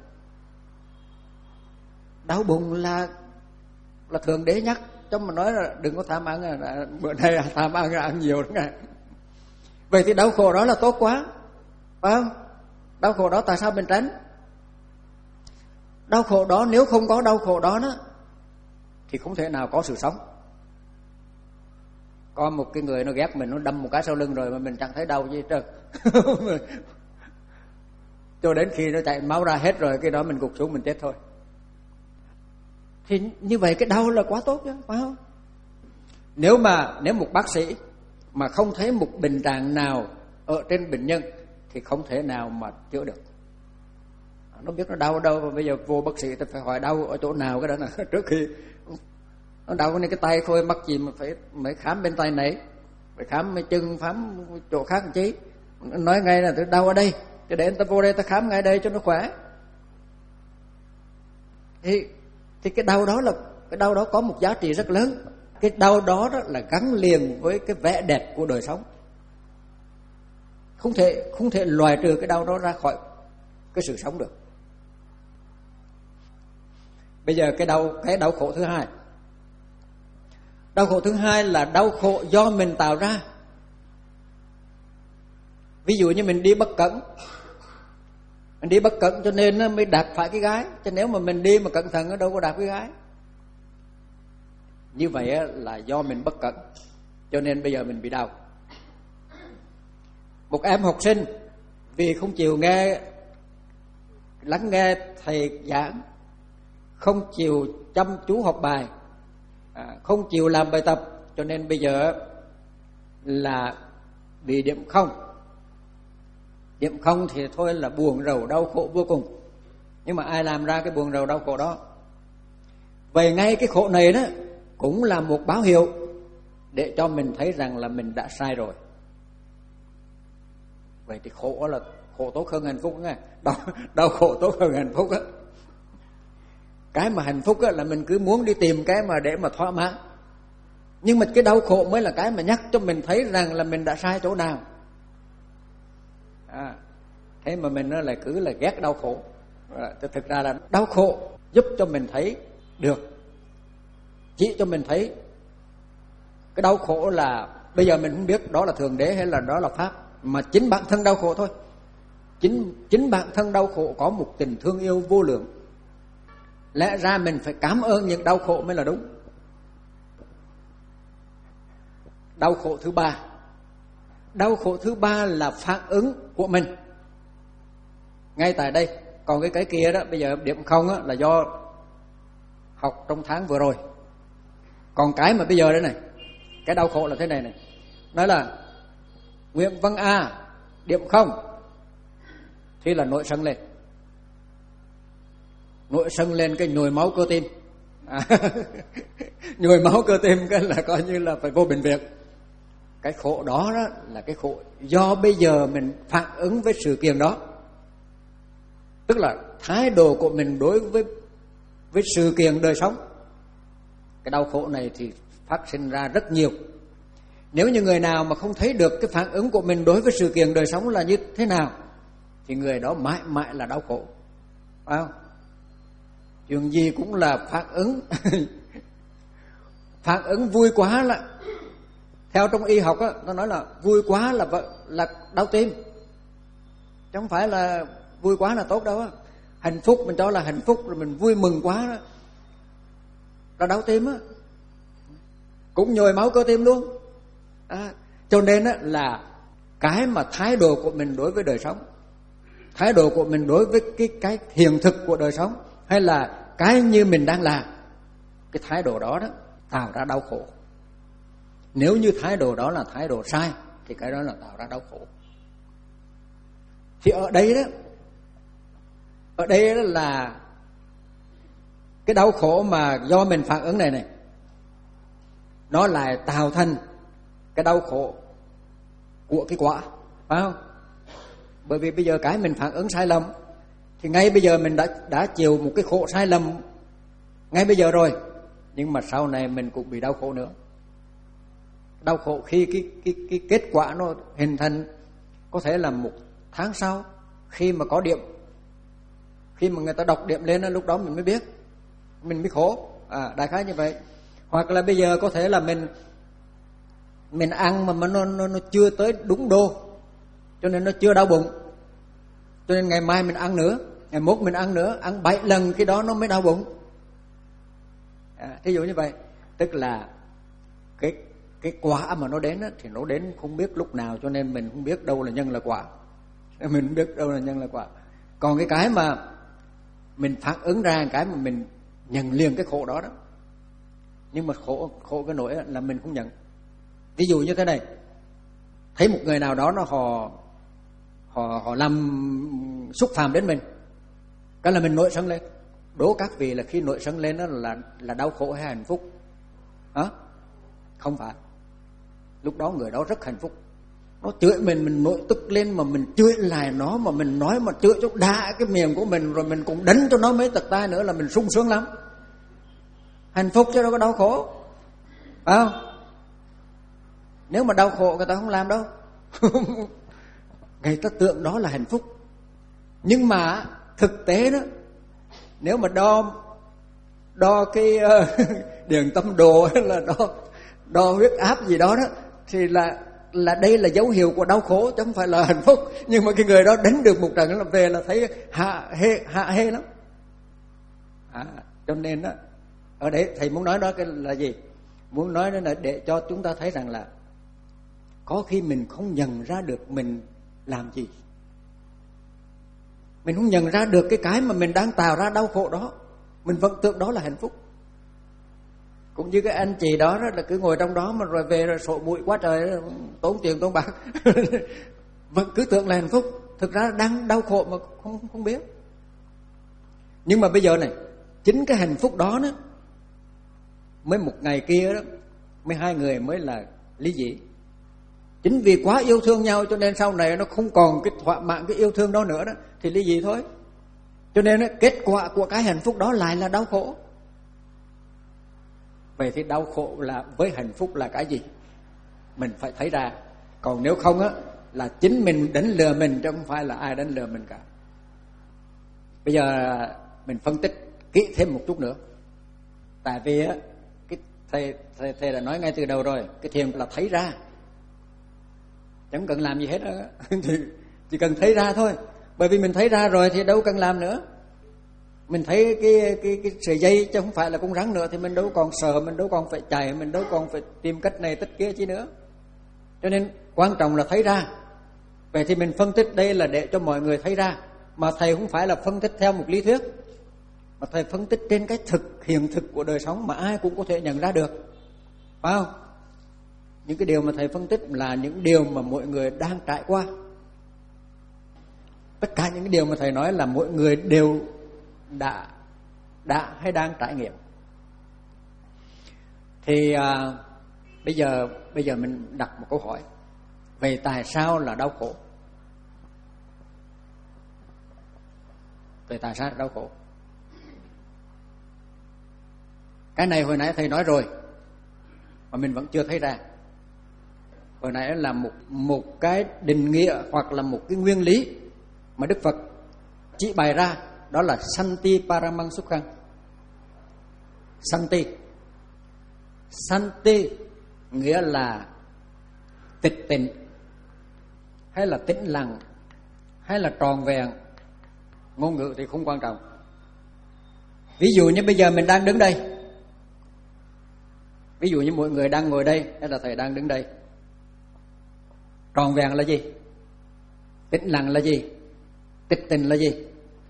Speaker 1: Đau bụng là là Thượng Đế nhắc, cho mà nói là đừng có tham ăn, là bữa nay tham ăn là ăn nhiều đó nghe. Vậy thì đau khổ đó là tốt quá, phải không? Đau khổ đó tại sao mình tránh? Đau khổ đó, nếu không có đau khổ đó đó thì không thể nào có sự sống. Có một cái người nó ghét mình, nó đâm một cái sau lưng rồi mà mình chẳng thấy đau gì hết trơn. Cho đến khi nó chạy máu ra hết rồi, cái đó mình gục xuống mình chết thôi. Thì như vậy cái đau là quá tốt chứ, phải không? Nếu mà nếu một bác sĩ mà không thấy một bệnh trạng nào ở trên bệnh nhân thì không thể nào mà chữa được. Nó biết nó đau ở đâu, mà bây giờ vô bác sĩ thì phải hỏi đau ở chỗ nào cái đó là trước khi nó đau cái tay thôi mắc gì mà phải phải khám bên tay này, phải khám bên chân, khám chỗ khác làm chi. Nói ngay là tôi đau ở đây, cho để người ta vô đây ta khám ngay đây cho nó khỏe. Thì thì cái đau đó là cái đau đó có một giá trị rất lớn. Cái đau đó, đó là gắn liền với cái vẻ đẹp của đời sống. Không thể không thể loại trừ cái đau đó ra khỏi cái sự sống được. Bây giờ cái đau cái đau khổ thứ hai. Đau khổ thứ hai là đau khổ do mình tạo ra. Ví dụ như mình đi bất cẩn, mình đi bất cẩn cho nên nó mới đạp phải cái gái. Chứ nếu mà mình đi mà cẩn thận nó đâu có đạp cái gái. Như vậy là do mình bất cẩn, cho nên bây giờ mình bị đau. Một em học sinh vì không chịu nghe lắng nghe thầy giảng, không chịu chăm chú học bài, à, không chịu làm bài tập, cho nên bây giờ là bị điểm không. Điểm không thì thôi là buồn rầu đau khổ vô cùng. Nhưng mà ai làm ra cái buồn rầu đau khổ đó? Vậy ngay cái khổ này đó cũng là một báo hiệu để cho mình thấy rằng là mình đã sai rồi. Vậy thì khổ là khổ tốt hơn hạnh phúc nghe. Đau, đau khổ tốt hơn hạnh phúc á. Cái mà hạnh phúc á là mình cứ muốn đi tìm cái mà để mà thỏa mãn. Nhưng mà cái đau khổ mới là cái mà nhắc cho mình thấy rằng là mình đã sai chỗ nào. À, thế mà mình nó lại cứ là ghét đau khổ. À, thực ra là đau khổ giúp cho mình thấy được, chỉ cho mình thấy cái đau khổ là bây giờ mình không biết đó là Thượng Đế hay là đó là Pháp, mà chính bản thân đau khổ thôi. Chính chính bản thân đau khổ có một tình thương yêu vô lượng. Lẽ ra mình phải cảm ơn những đau khổ mới là đúng. Đau khổ thứ ba. Đau khổ thứ ba là phản ứng của mình. Ngay tại đây Còn cái cái kia đó bây giờ điểm không á, là do học trong tháng vừa rồi. Còn cái mà bây giờ đây này, cái đau khổ là thế này này. Nói là nguyện vâng A, điểm không, thì là nổi sân lên. Nổi sân lên cái nhồi máu cơ tim. À, nhồi máu cơ tim cái là coi như là phải vô bệnh viện. Cái khổ đó, đó là cái khổ do bây giờ mình phản ứng với sự kiện đó. Tức là thái độ của mình đối với với sự kiện đời sống. Cái đau khổ này thì phát sinh ra rất nhiều. Nếu như người nào mà không thấy được cái phản ứng của mình đối với sự kiện đời sống là như thế nào, thì người đó mãi mãi là đau khổ. Phải không? Chuyện gì cũng là phản ứng. Phản ứng vui quá là, theo trong y học á, nó nói là vui quá là là đau tim, chứ không phải là vui quá là tốt đâu á. Hạnh phúc mình cho là hạnh phúc, rồi mình vui mừng quá đó là đau tim á, cũng nhồi máu cơ tim luôn. À, cho nên á, là cái mà thái độ của mình đối với đời sống, thái độ của mình đối với cái cái hiện thực của đời sống, hay là cái như mình đang làm, cái thái độ đó đó tạo ra đau khổ. Nếu như thái độ đó là thái độ sai thì cái đó là tạo ra đau khổ. Thì ở đây đó, ở đây đó là cái đau khổ mà do mình phản ứng này này, nó lại tạo thành cái đau khổ của cái quả, phải không? Bởi vì bây giờ cái mình phản ứng sai lầm, thì ngay bây giờ mình đã đã chịu một cái khổ sai lầm ngay bây giờ rồi, nhưng mà sau này mình cũng bị đau khổ nữa. Đau khổ khi cái cái cái kết quả nó hình thành có thể là một tháng sau, khi mà có điểm, khi mà người ta đọc điểm lên, lúc đó mình mới biết, mình mới khổ. À, đại khái như vậy. Hoặc là bây giờ có thể là mình mình ăn mà nó nó nó chưa tới đúng đô, cho nên nó chưa đau bụng, cho nên ngày mai mình ăn nữa, ngày mốt mình ăn nữa, ăn bảy lần khi đó nó mới đau bụng. À, thí dụ như vậy, tức là cái cái quả mà nó đến á, thì nó đến không biết lúc nào, cho nên mình không biết đâu là nhân là quả, mình không biết đâu là nhân là quả. Còn cái cái mà mình phản ứng ra, cái mà mình nhận liền cái khổ đó đó, nhưng mà khổ khổ cái nỗi là mình không nhận. Ví dụ như thế này, thấy một người nào đó nó họ họ họ làm xúc phạm đến mình, cái là mình nổi sân lên. Đố các vị là khi nổi sân lên đó là là đau khổ hay hạnh phúc? Hả? Không phải. Lúc đó người đó rất hạnh phúc. Nó chửi mình, mình nổi tức lên mà mình chửi lại nó, mà mình nói mà chửi cho đá cái miệng của mình, rồi mình cũng đánh cho nó mấy tật tai nữa là mình sung sướng lắm. Hạnh phúc chứ đâu có đau khổ. Phải không? Nếu mà đau khổ người ta không làm đâu. Người ta tưởng đó là hạnh phúc. Nhưng mà thực tế đó, nếu mà đo đo cái uh, điện tâm đồ hay là đo đo huyết áp gì đó đó, thì là là đây là dấu hiệu của đau khổ chứ không phải là hạnh phúc. Nhưng mà cái người đó đánh được một trận là về là thấy hạ hê hạ hê lắm. À, cho nên đó, ở đấy thầy muốn nói đó cái là gì? Muốn nói đó là để cho chúng ta thấy rằng là có khi mình không nhận ra được mình làm gì, mình không nhận ra được cái cái mà mình đang tạo ra đau khổ đó, mình vẫn tưởng đó là hạnh phúc. Cũng như cái anh chị đó, đó là cứ ngồi trong đó mà rồi về rồi sổ bụi quá trời, tốn tiền tốn bạc, vẫn cứ tưởng là hạnh phúc, thực ra đang đau khổ mà không không biết. Nhưng mà bây giờ này, chính cái hạnh phúc đó đó, mới một ngày kia đó, mới hai người mới là ly dị. Chính vì quá yêu thương nhau cho nên sau này nó không còn cái thỏa mãn cái yêu thương đó nữa đó, thì ly dị thôi. Cho nên đó, kết quả của cái hạnh phúc đó lại là đau khổ. Vậy thì đau khổ là với hạnh phúc là cái gì? Mình phải thấy ra. Còn nếu không á, là chính mình đánh lừa mình chứ không phải là ai đánh lừa mình cả. Bây giờ mình phân tích kỹ thêm một chút nữa. Tại vì á, cái thầy, thầy, thầy đã nói ngay từ đầu rồi, cái thiền là thấy ra, chẳng cần làm gì hết đó. chỉ, chỉ cần thấy ra thôi. Bởi vì mình thấy ra rồi thì đâu cần làm nữa. Mình thấy cái cái cái sợi dây chứ không phải là con rắn nữa, thì mình đâu còn sợ, mình đâu còn phải chạy, mình đâu còn phải tìm cách này cách kia chi nữa. Cho nên quan trọng là thấy ra. Vậy thì mình phân tích đây là để cho mọi người thấy ra, mà thầy không phải là phân tích theo một lý thuyết, mà thầy phân tích trên cái thực hiện thực của đời sống mà ai cũng có thể nhận ra được, phải không? Những cái điều mà thầy phân tích là những điều mà mọi người đang trải qua. Tất cả những cái điều mà thầy nói là mọi người đều đã đã hay đang trải nghiệm. Thì à, bây giờ bây giờ mình đặt một câu hỏi về tại sao là đau khổ. Về tại sao là đau khổ. Cái này hồi nãy thầy nói rồi mà mình vẫn chưa thấy ra. Hồi nãy là một một cái định nghĩa hoặc là một cái nguyên lý mà Đức Phật chỉ bày ra, đó là Santi Paramang Sukhang. Santi Santi nghĩa là tịch tịnh, hay là tĩnh lặng, hay là tròn vẹn. Ngôn ngữ thì không quan trọng. Ví dụ như bây giờ mình đang đứng đây, ví dụ như mọi người đang ngồi đây, hay là thầy đang đứng đây. Tròn vẹn là gì? Tĩnh lặng là gì? Tịch tịnh là gì?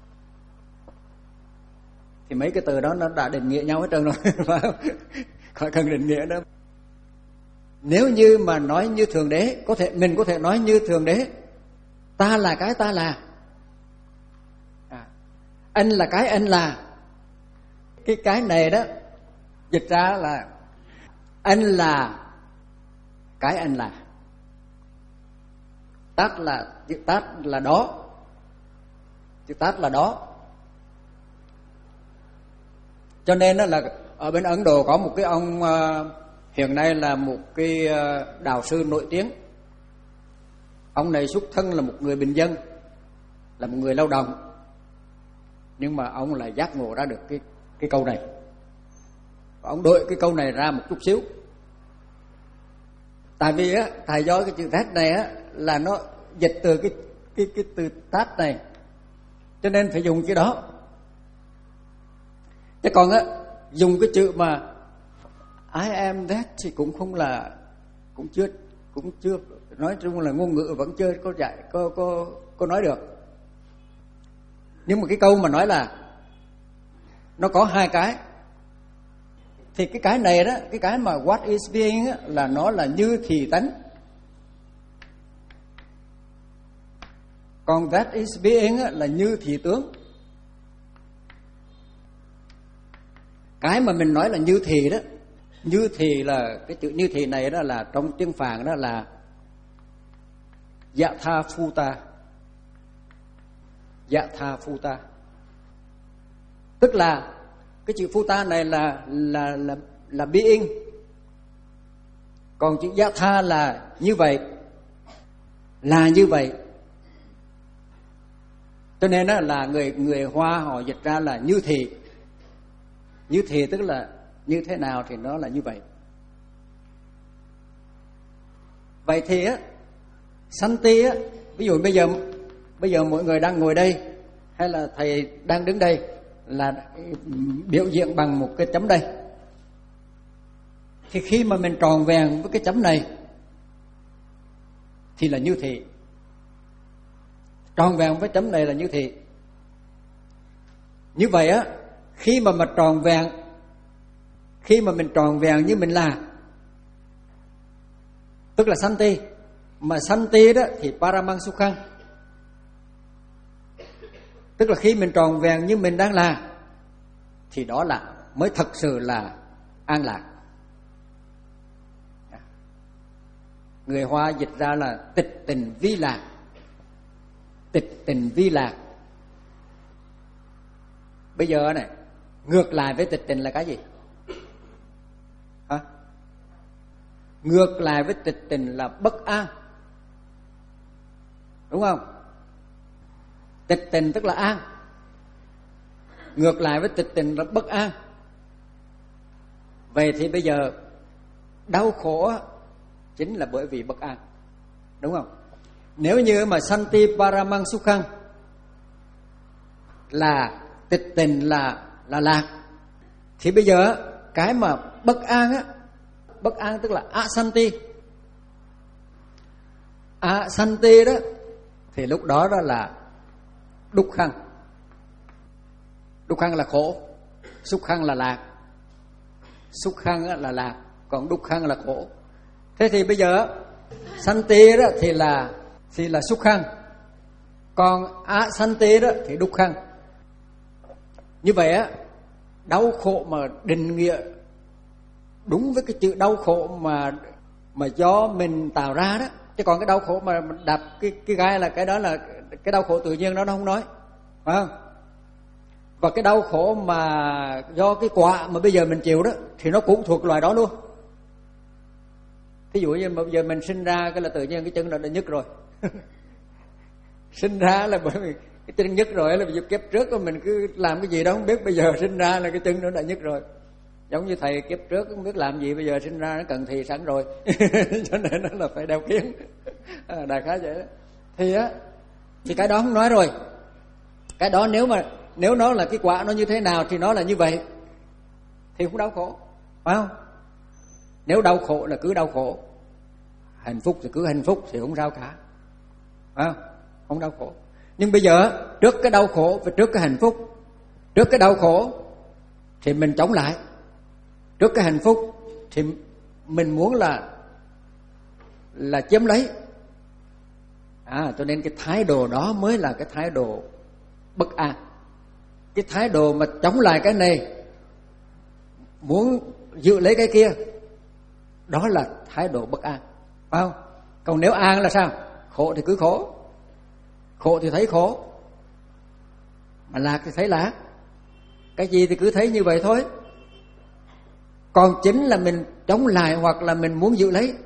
Speaker 1: Thì mấy cái từ đó nó đã định nghĩa nhau hết trơn rồi, phải không? Khỏi cần định nghĩa nữa. Nếu như mà nói như Thượng Đế, có thể mình có thể nói như Thượng Đế, ta là cái ta là, à, anh là cái anh là. Cái cái này đó dịch ra là anh là cái anh là. Tát là chữ tát là đó, chữ tát là đó. Cho nên đó là ở bên Ấn Độ có một cái ông uh, hiện nay là một cái uh, đạo sư nổi tiếng. Ông này xuất thân là một người bình dân, là một người lao động, nhưng mà ông lại giác ngộ ra được cái cái câu này. Và ông đổi cái câu này ra một chút xíu. Tại vì á, thầy do cái chữ tát này á là nó dịch từ cái cái cái từ tát này, cho nên phải dùng chữ đó. Chứ còn á dùng cái chữ mà I am that thì cũng không là, cũng chưa cũng chưa nói chung là ngôn ngữ vẫn chưa có dạy có có có nói được. Nhưng mà cái câu mà nói là nó có hai cái, thì cái cái này đó, cái cái mà what is being á, là nó là như thì tánh. Còn that is being á, là như thì tướng. Cái mà mình nói là như thì đó, như thì là cái chữ như thì này đó là trong tiếng Phạn đó là Yatha Phuta. Yatha Phuta. Tức là cái chữ Phuta này là là là là being. Còn chữ Yatha là như vậy, là như vậy. Cho nên đó là người người Hoa họ dịch ra là như thì. Như thì tức là như thế nào thì nó là như vậy. Vậy thì á, Santi á, ví dụ bây giờ bây giờ mọi người đang ngồi đây, hay là thầy đang đứng đây, là biểu diễn bằng một cái chấm đây. Thì khi mà mình tròn vẹn với cái chấm này thì là như thị. Tròn vẹn với chấm này là như thị. Như vậy á, khi mà mà tròn vẹn, khi mà mình tròn vẹn như mình là, tức là Santi. Mà Santi đó thì Paramang Sukhang, tức là khi mình tròn vẹn như mình đang là, thì đó là mới thật sự là an lạc. Người Hoa dịch ra là tịch tình vi lạc. Tịch tình vi lạc. Bây giờ này, ngược lại với tịch tình là cái gì? Hả? Ngược lại với tịch tình là bất an, đúng không? Tịch tình tức là an, ngược lại với tịch tình là bất an. Vậy thì bây giờ đau khổ chính là bởi vì bất an, đúng không? Nếu như mà Santi Paramang Sukhang là tịch tình là là lạc, thì bây giờ cái mà bất an á, bất an tức là asanti. Asanti đó thì lúc đó đó là đúc khăn. Đúc khăn là khổ, xúc khăn là lạc. Xúc khăn là lạc, còn đúc khăn là khổ. Thế thì bây giờ Santi đó thì là thì là xúc khăn, còn Asanti đó thì đúc khăn. Như vậy á, đau khổ mà định nghĩa đúng với cái chữ đau khổ mà mà do mình tạo ra đó, chứ còn cái đau khổ mà đạp cái cái gai là cái đó là cái đau khổ tự nhiên đó nó không nói, phải không? Và cái đau khổ mà do cái quả mà bây giờ mình chịu đó thì nó cũng thuộc loài đó luôn. Thí dụ như mà bây giờ mình sinh ra cái là tự nhiên cái chân nó đã nhức rồi. Sinh ra là bởi vì cái chân nhức rồi, là vì kiếp trước mình cứ làm cái gì đó không biết, bây giờ sinh ra là cái chân nó đã nhức rồi. Giống như thầy kiếp trước không biết làm gì, bây giờ sinh ra nó cần thì sẵn rồi. Cho nên nó là phải đeo kiếng. À, đại khái vậy đó. Thì á, thì cái đó không nói rồi. Cái đó nếu mà nếu nó là cái quả nó như thế nào thì nó là như vậy, thì không đau khổ, phải không? Nếu đau khổ là cứ đau khổ, hạnh phúc thì cứ hạnh phúc, thì không sao cả, phải không? Không đau khổ. Nhưng bây giờ trước cái đau khổ và trước cái hạnh phúc, trước cái đau khổ thì mình chống lại, trước cái hạnh phúc thì mình muốn là là chiếm lấy. À, cho nên cái thái độ đó mới là cái thái độ bất an. Cái thái độ mà chống lại cái này, muốn giữ lấy cái kia, đó là thái độ bất an, phải không? Còn nếu an là sao? Khổ thì cứ khổ, khổ thì thấy khổ, mà lạc thì thấy lạc. Cái gì thì cứ thấy như vậy thôi. Còn chính là mình chống lại hoặc là mình muốn giữ lấy,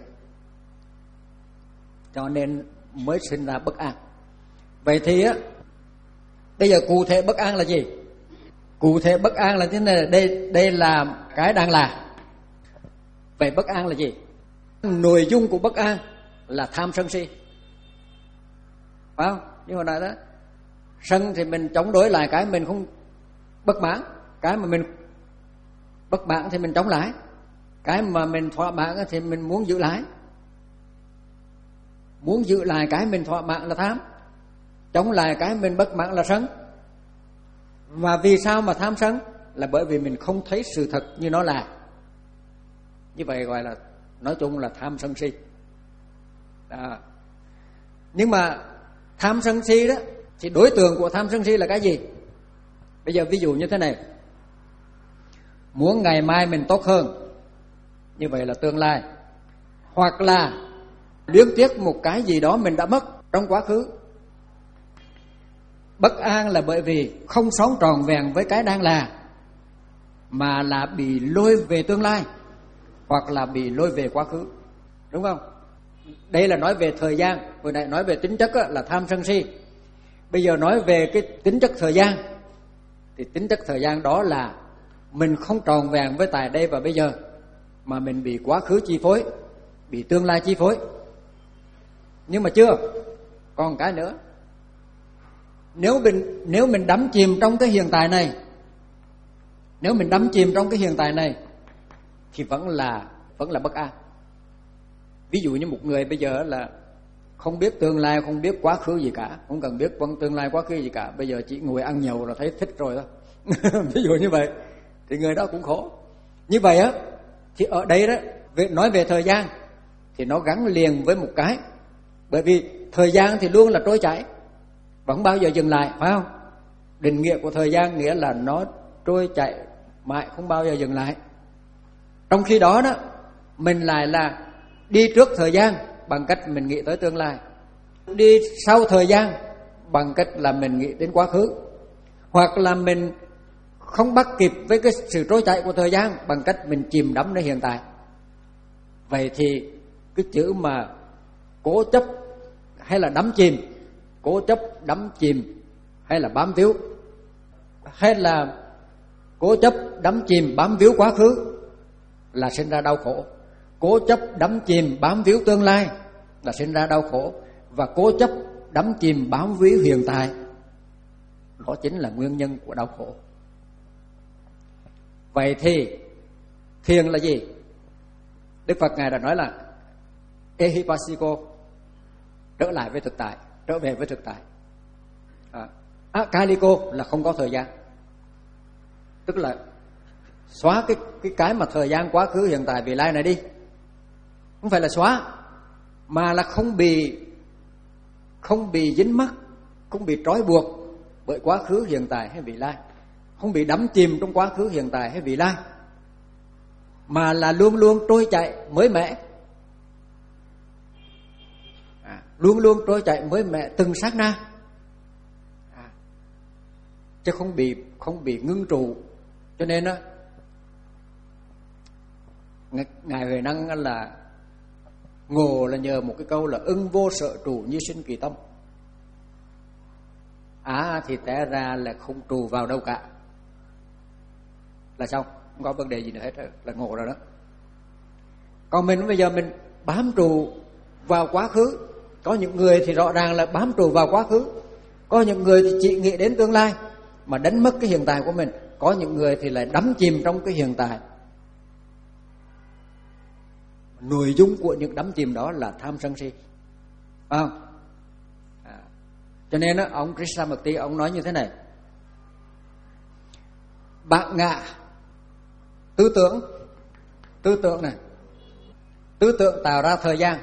Speaker 1: cho nên mới sinh ra bất an. Vậy thì á, bây giờ cụ thể bất an là gì? Cụ thể bất an là thế này, đây đây là cái đang là. Vậy bất an là gì? Nội dung của bất an là tham sân si, phải không? Như hồi nãy đó, sân thì mình chống đối lại cái mình không bất mãn, cái mà mình bất mãn thì mình chống lại, cái mà mình thỏa mãn thì mình muốn giữ lại. Muốn giữ lại cái mình thỏa mãn là tham, chống lại cái mình bất mãn là sân. Và vì sao mà tham sân? Là bởi vì mình không thấy sự thật như nó là. Như vậy gọi là, nói chung là tham sân si. Đó. Nhưng mà tham sân si đó, thì đối tượng của tham sân si là cái gì? Bây giờ ví dụ như thế này, muốn ngày mai mình tốt hơn, như vậy là tương lai. Hoặc là luyến tiếc một cái gì đó mình đã mất trong quá khứ. Bất an là bởi vì không sống tròn vẹn với cái đang là, mà là bị lôi về tương lai, hoặc là bị lôi về quá khứ, đúng không? Đây là nói về thời gian. Hồi nãy nói về tính chất là tham sân si. Bây giờ nói về cái tính chất thời gian, thì tính chất thời gian đó là mình không tròn vẹn với tại đây và bây giờ, mà mình bị quá khứ chi phối, bị tương lai chi phối. Nhưng mà chưa, còn cái nữa. Nếu mình nếu mình đắm chìm trong cái hiện tại này, nếu mình đắm chìm trong cái hiện tại này thì vẫn là vẫn là bất an. Ví dụ như một người bây giờ là không biết tương lai, không biết quá khứ gì cả, không cần biết tương lai quá khứ gì cả, bây giờ chỉ ngồi ăn nhậu là thấy thích rồi đó. Ví dụ như vậy thì người đó cũng khổ. Như vậy á, thì ở đây đó, nói về thời gian thì nó gắn liền với một cái. Bởi vì thời gian thì luôn là trôi chảy, vẫn bao giờ dừng lại, phải không? Định nghĩa của thời gian nghĩa là nó trôi chảy mãi, không bao giờ dừng lại. Trong khi đó đó, mình lại là đi trước thời gian bằng cách mình nghĩ tới tương lai, đi sau thời gian bằng cách là mình nghĩ đến quá khứ, hoặc là mình không bắt kịp với cái sự trôi chảy của thời gian bằng cách mình chìm đắmในhiện tại. Vậy thì cái chữ mà cố chấp hay là đắm chìm, cố chấp đắm chìm hay là bám víu, hay là cố chấp đắm chìm bám víu quá khứ là sinh ra đau khổ. Cố chấp đắm chìm bám víu tương lai là sinh ra đau khổ. Và cố chấp đắm chìm bám víu hiện tại, đó chính là nguyên nhân của đau khổ. Vậy thì thiền là gì? Đức Phật Ngài đã nói là Ehipassiko, trở lại với thực tại, trở về với thực tại. À, À, Kaliko là không có thời gian, tức là xóa cái cái cái mà thời gian quá khứ hiện tại vị lai này đi. Không phải là xóa, mà là không bị không bị dính mắc, không bị trói buộc bởi quá khứ hiện tại hay vị lai, không bị đắm chìm trong quá khứ hiện tại hay vị lai, mà là luôn luôn trôi chảy mới mẻ, à, luôn luôn trôi chảy mới mẻ từng sát na, à, chứ không bị không bị ngưng trụ. Cho nên á, ngài Huệ Năng là ngộ là nhờ một cái câu là ưng vô sở trụ như sinh kỳ tâm. À thì té ra là không trụ vào đâu cả, là xong, không có vấn đề gì nữa hết rồi, là ngộ rồi đó. Còn mình bây giờ mình bám trụ vào quá khứ. Có những người thì rõ ràng là bám trụ vào quá khứ, có những người thì chỉ nghĩ đến tương lai mà đánh mất cái hiện tại của mình, có những người thì lại đắm chìm trong cái hiện tại. Nội dung của những đắm chìm đó là tham sân si, phải không? À, cho nên đó, ông Krishnamurti ông nói như thế này: bạn ngạ tư tưởng, tư tưởng này, tư tưởng tạo ra thời gian.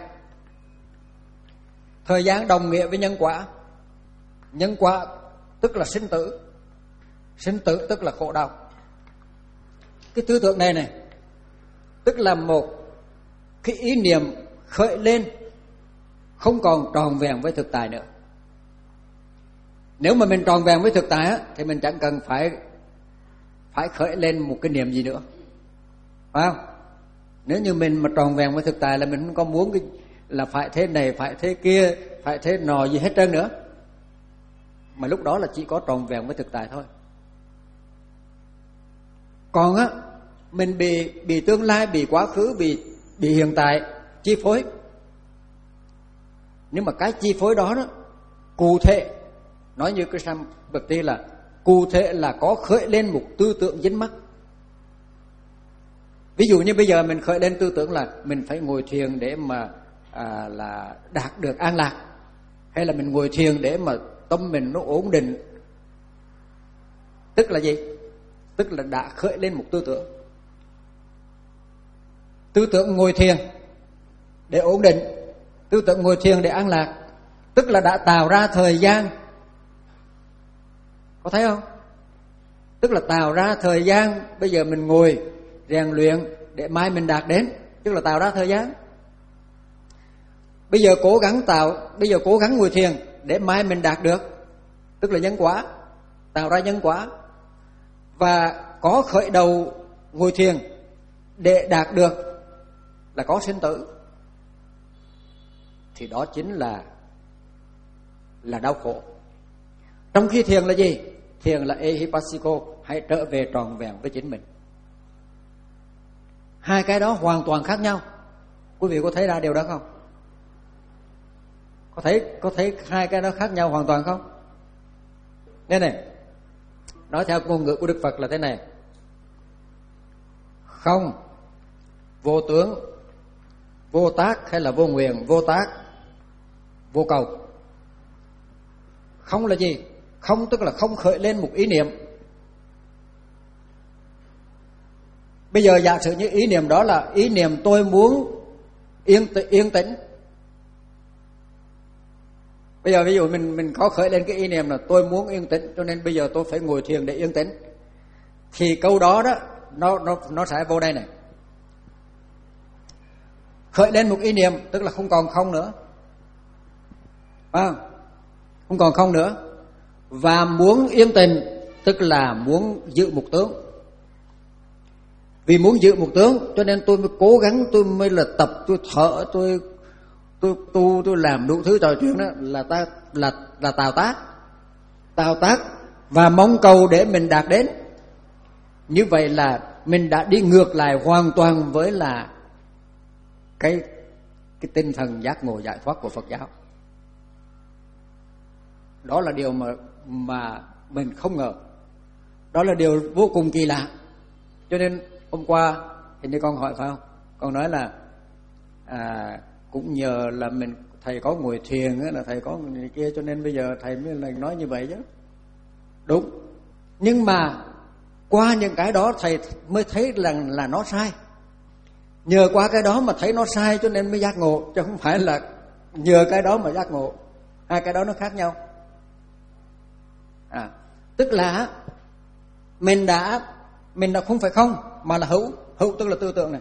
Speaker 1: Thời gian đồng nghĩa với nhân quả, nhân quả tức là sinh tử, sinh tử tức là khổ đau. Cái tư tưởng này này tức là một cái ý niệm khởi lên không còn tròn vẹn với thực tại nữa. Nếu mà mình tròn vẹn với thực tại á, thì mình chẳng cần phải phải khởi lên một cái niệm gì nữa, phải không? Nếu như mình mà tròn vẹn với thực tại là mình không có muốn cái là phải thế này, phải thế kia, phải thế nọ gì hết trơn nữa. Mà lúc đó là chỉ có tròn vẹn với thực tại thôi. Còn á, mình bị bị tương lai, bị quá khứ, bị bị hiện tại chi phối. Nhưng mà cái chi phối đó đó cụ thể, nói như cái Sam Bậc Ti là cụ thể là có khởi lên một tư tưởng dính mắc. Ví dụ như bây giờ mình khởi lên tư tưởng là mình phải ngồi thiền để mà à, là đạt được an lạc, hay là mình ngồi thiền để mà tâm mình nó ổn định. Tức là gì? Tức là đã khởi lên một tư tưởng. Tư tưởng ngồi thiền để ổn định, tư tưởng ngồi thiền để an lạc, tức là đã tạo ra thời gian. Có thấy không? Tức là tạo ra thời gian. Bây giờ mình ngồi rèn luyện để mai mình đạt đến, tức là tạo ra thời gian. Bây giờ cố gắng tạo, bây giờ cố gắng ngồi thiền để mai mình đạt được, tức là nhân quả, tạo ra nhân quả. Và có khởi đầu ngồi thiền để đạt được là có sinh tử, thì đó chính là là đau khổ. Trong khi thiền là gì? Thiền là ehipassiko, hãy trở về tròn vẹn với chính mình. Hai cái đó hoàn toàn khác nhau. Quý vị có thấy ra điều đó không? Có thấy có thấy hai cái đó khác nhau hoàn toàn không? Đây này, nói theo ngôn ngữ của Đức Phật là thế này: không, vô tướng, vô tác hay là vô nguyện, vô tác, vô cầu. Không là gì? Không tức là không khởi lên một ý niệm. Bây giờ giả sử như ý niệm đó là ý niệm tôi muốn yên yên tĩnh. Bây giờ ví dụ mình mình có khởi lên cái ý niệm là tôi muốn yên tĩnh, cho nên bây giờ tôi phải ngồi thiền để yên tĩnh. Thì câu đó đó nó nó nó sẽ vô đây này. Khởi lên một ý niệm tức là không còn không nữa, à, không còn không nữa. Và muốn yên tĩnh tức là muốn giữ một tướng. Vì muốn giữ một tướng cho nên tôi mới cố gắng, tôi mới là tập, tôi thở, tôi tôi tu, tôi làm đủ thứ trò chuyện đó là ta là là tạo tác, tạo tác và mong cầu để mình đạt đến. Như vậy là mình đã đi ngược lại hoàn toàn với là cái cái tinh thần giác ngộ giải thoát của Phật giáo. Đó là điều mà mà mình không ngờ. Đó là điều vô cùng kỳ lạ. Cho nên hôm qua hình như con hỏi phải không? Con nói là à, cũng nhờ là mình thầy có ngồi thiền là thầy có người kia, cho nên bây giờ thầy mới là nói như vậy chứ. Đúng. Nhưng mà qua những cái đó thầy mới thấy rằng là nó sai. Nhờ qua cái đó mà thấy nó sai cho nên mới giác ngộ, chứ không phải là nhờ cái đó mà giác ngộ. Hai cái đó nó khác nhau. À, tức là mình đã mình đã không phải không, mà là hữu. Hữu tức là tư tưởng này.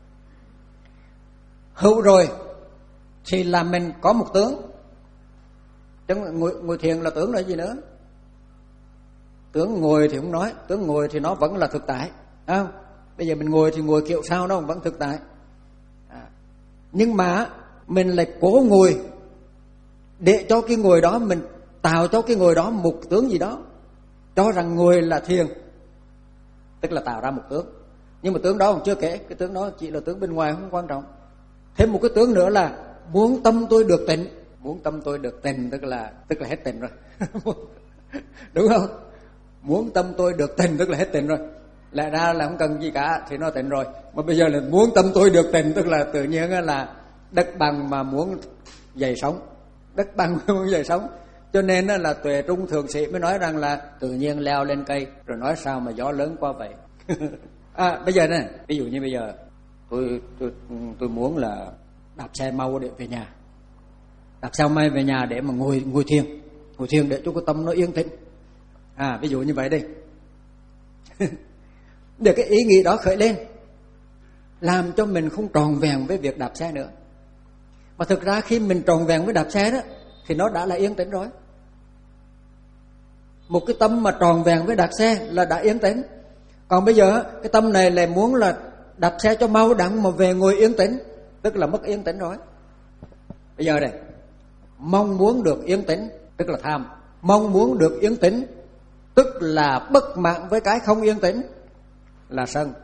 Speaker 1: Hữu rồi thì là mình có một tướng. Chứ ngồi, ngồi thiền là tướng là gì nữa? Tướng ngồi thì không nói, tướng ngồi thì nó vẫn là thực tại, không? Bây giờ mình ngồi thì ngồi kiểu sao nó vẫn thực tại. À, nhưng mà mình lại cố ngồi để cho cái ngồi đó, mình tạo cho cái ngồi đó một tướng gì đó, cho rằng ngồi là thiền, tức là tạo ra một tướng. Nhưng mà tướng đó còn chưa kể, cái tướng đó chỉ là tướng bên ngoài, không quan trọng. Thêm một cái tướng nữa là muốn tâm tôi được tịnh. Muốn tâm tôi được tịnh tức là tức là hết tịnh rồi. Đúng không? Muốn tâm tôi được tịnh tức là hết tịnh rồi. Lại ra là không cần gì cả thì nó tịnh rồi. Mà bây giờ là muốn tâm tôi được tịnh tức là tự nhiên là đất bằng mà muốn dậy sóng. Đất bằng mà muốn dậy sóng. Cho nên là Tuệ Trung Thượng Sĩ mới nói rằng là tự nhiên leo lên cây, rồi nói sao mà gió lớn quá vậy. À, bây giờ này, ví dụ như bây giờ tôi tôi tôi muốn là đạp xe mau để về nhà. Đạp xe may về nhà để mà ngồi ngồi thiền, ngồi thiền để cho cái tâm nó yên tĩnh. À, ví dụ như vậy đi. Để cái ý nghĩ đó khởi lên, làm cho mình không tròn vẹn với việc đạp xe nữa. Mà thực ra khi mình tròn vẹn với đạp xe đó thì nó đã là yên tĩnh rồi. Một cái tâm mà tròn vẹn với đạp xe là đã yên tĩnh. Còn bây giờ cái tâm này lại muốn là đạp xe cho mau đặng mà về ngồi yên tĩnh, tức là mất yên tĩnh rồi. Bây giờ này, mong muốn được yên tĩnh tức là tham, mong muốn được yên tĩnh tức là bất mãn với cái không yên tĩnh là sân.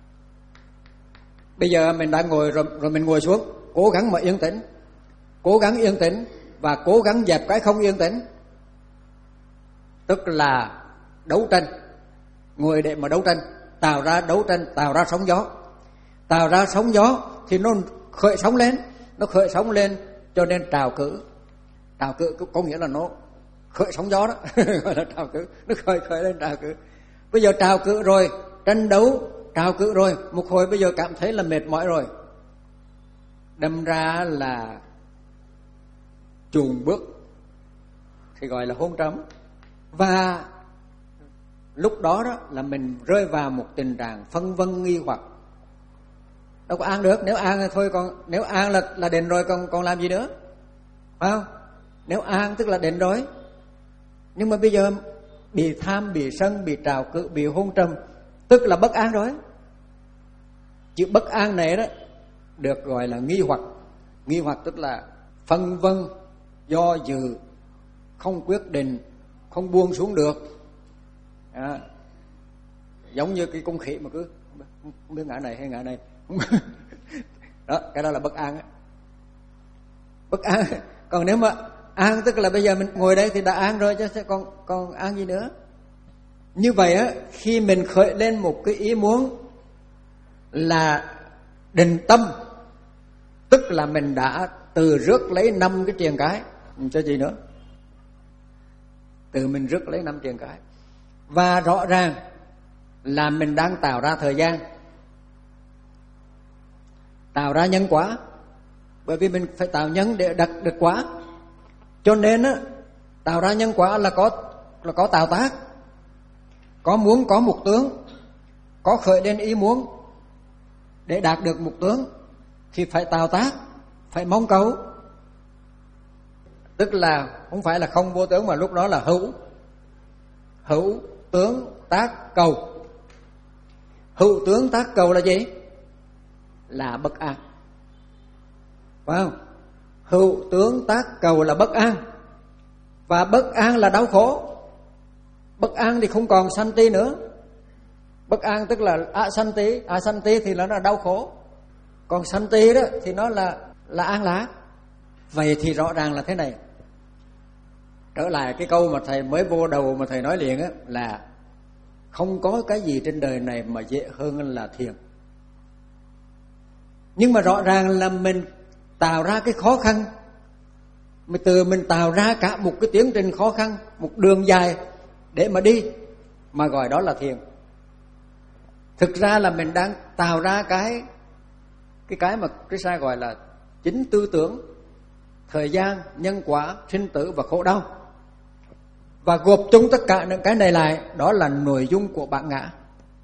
Speaker 1: Bây giờ mình đã ngồi rồi, rồi mình ngồi xuống, cố gắng mà yên tĩnh, cố gắng yên tĩnh và cố gắng dẹp cái không yên tĩnh, tức là đấu tranh. Ngồi để mà đấu tranh, tạo ra đấu tranh, tạo ra sóng gió. Tạo ra sóng gió thì nó khởi sóng lên, nó khởi sóng lên cho nên trào cử. Trào cử có nghĩa là nó khởi sóng gió đó, gọi là trào cử, nó khởi khởi lên trào cử. Bây giờ trào cử rồi, tranh đấu, trào cử rồi, một hồi bây giờ cảm thấy là mệt mỏi rồi, đâm ra là chùn bước thì gọi là hôn trầm. Và lúc đó đó là mình rơi vào một tình trạng phân vân nghi hoặc. Đâu có an được, nếu an thì thôi, còn nếu an là là định rồi, còn còn làm gì nữa, phải không? Nếu an tức là định rồi. Nhưng mà bây giờ bị tham, bị sân, bị trào cự, bị hôn trầm, tức là bất an rồi. Chữ bất an này đó được gọi là nghi hoặc. Nghi hoặc tức là phân vân, do dự, không quyết định, không buông xuống được. À, giống như cái con khỉ mà cứ không biết ngã này hay ngã này. Đó, cái đó là bất an. Bất an. Còn nếu mà an tức là bây giờ mình ngồi đây thì đã an rồi, chứ sẽ còn còn an gì nữa. Như vậy á, khi mình khởi lên một cái ý muốn là định tâm, tức là mình đã từ rước lấy năm cái triền cái, cho gì nữa, từ mình rước lấy năm triền cái. Và rõ ràng là mình đang tạo ra thời gian, tạo ra nhân quả. Bởi vì mình phải tạo nhân để đặt được quả, cho nên á, tạo ra nhân quả là có là có tạo tác, có muốn, có mục tướng, có khởi lên ý muốn. Để đạt được mục tướng thì phải tạo tác, phải mong cầu. Tức là không phải là không vô tướng, mà lúc đó là hữu. Hữu tướng tác cầu. Hữu tướng tác cầu là gì? Là bất an, phải không? Hữu tướng tác cầu là bất an. Và bất an là đau khổ. Bất an thì không còn sanh ti nữa. Bất an tức là a sanh tí, a sanh tí thì nó là đau khổ. Còn sanh tí đó thì nó là là an lạc. Vậy thì rõ ràng là thế này. Trở lại cái câu mà thầy mới vô đầu mà thầy nói liền á, là không có cái gì trên đời này mà dễ hơn là thiền. Nhưng mà rõ ràng là mình tạo ra cái khó khăn, mình từ mình tạo ra cả một cái tiến trình khó khăn, một đường dài để mà đi, mà gọi đó là thiền. Thực ra là mình đang tạo ra cái cái cái mà Krishna gọi là chính tư tưởng, thời gian, nhân quả, sinh tử và khổ đau. Và gộp chung tất cả những cái này lại, đó là nội dung của bản ngã.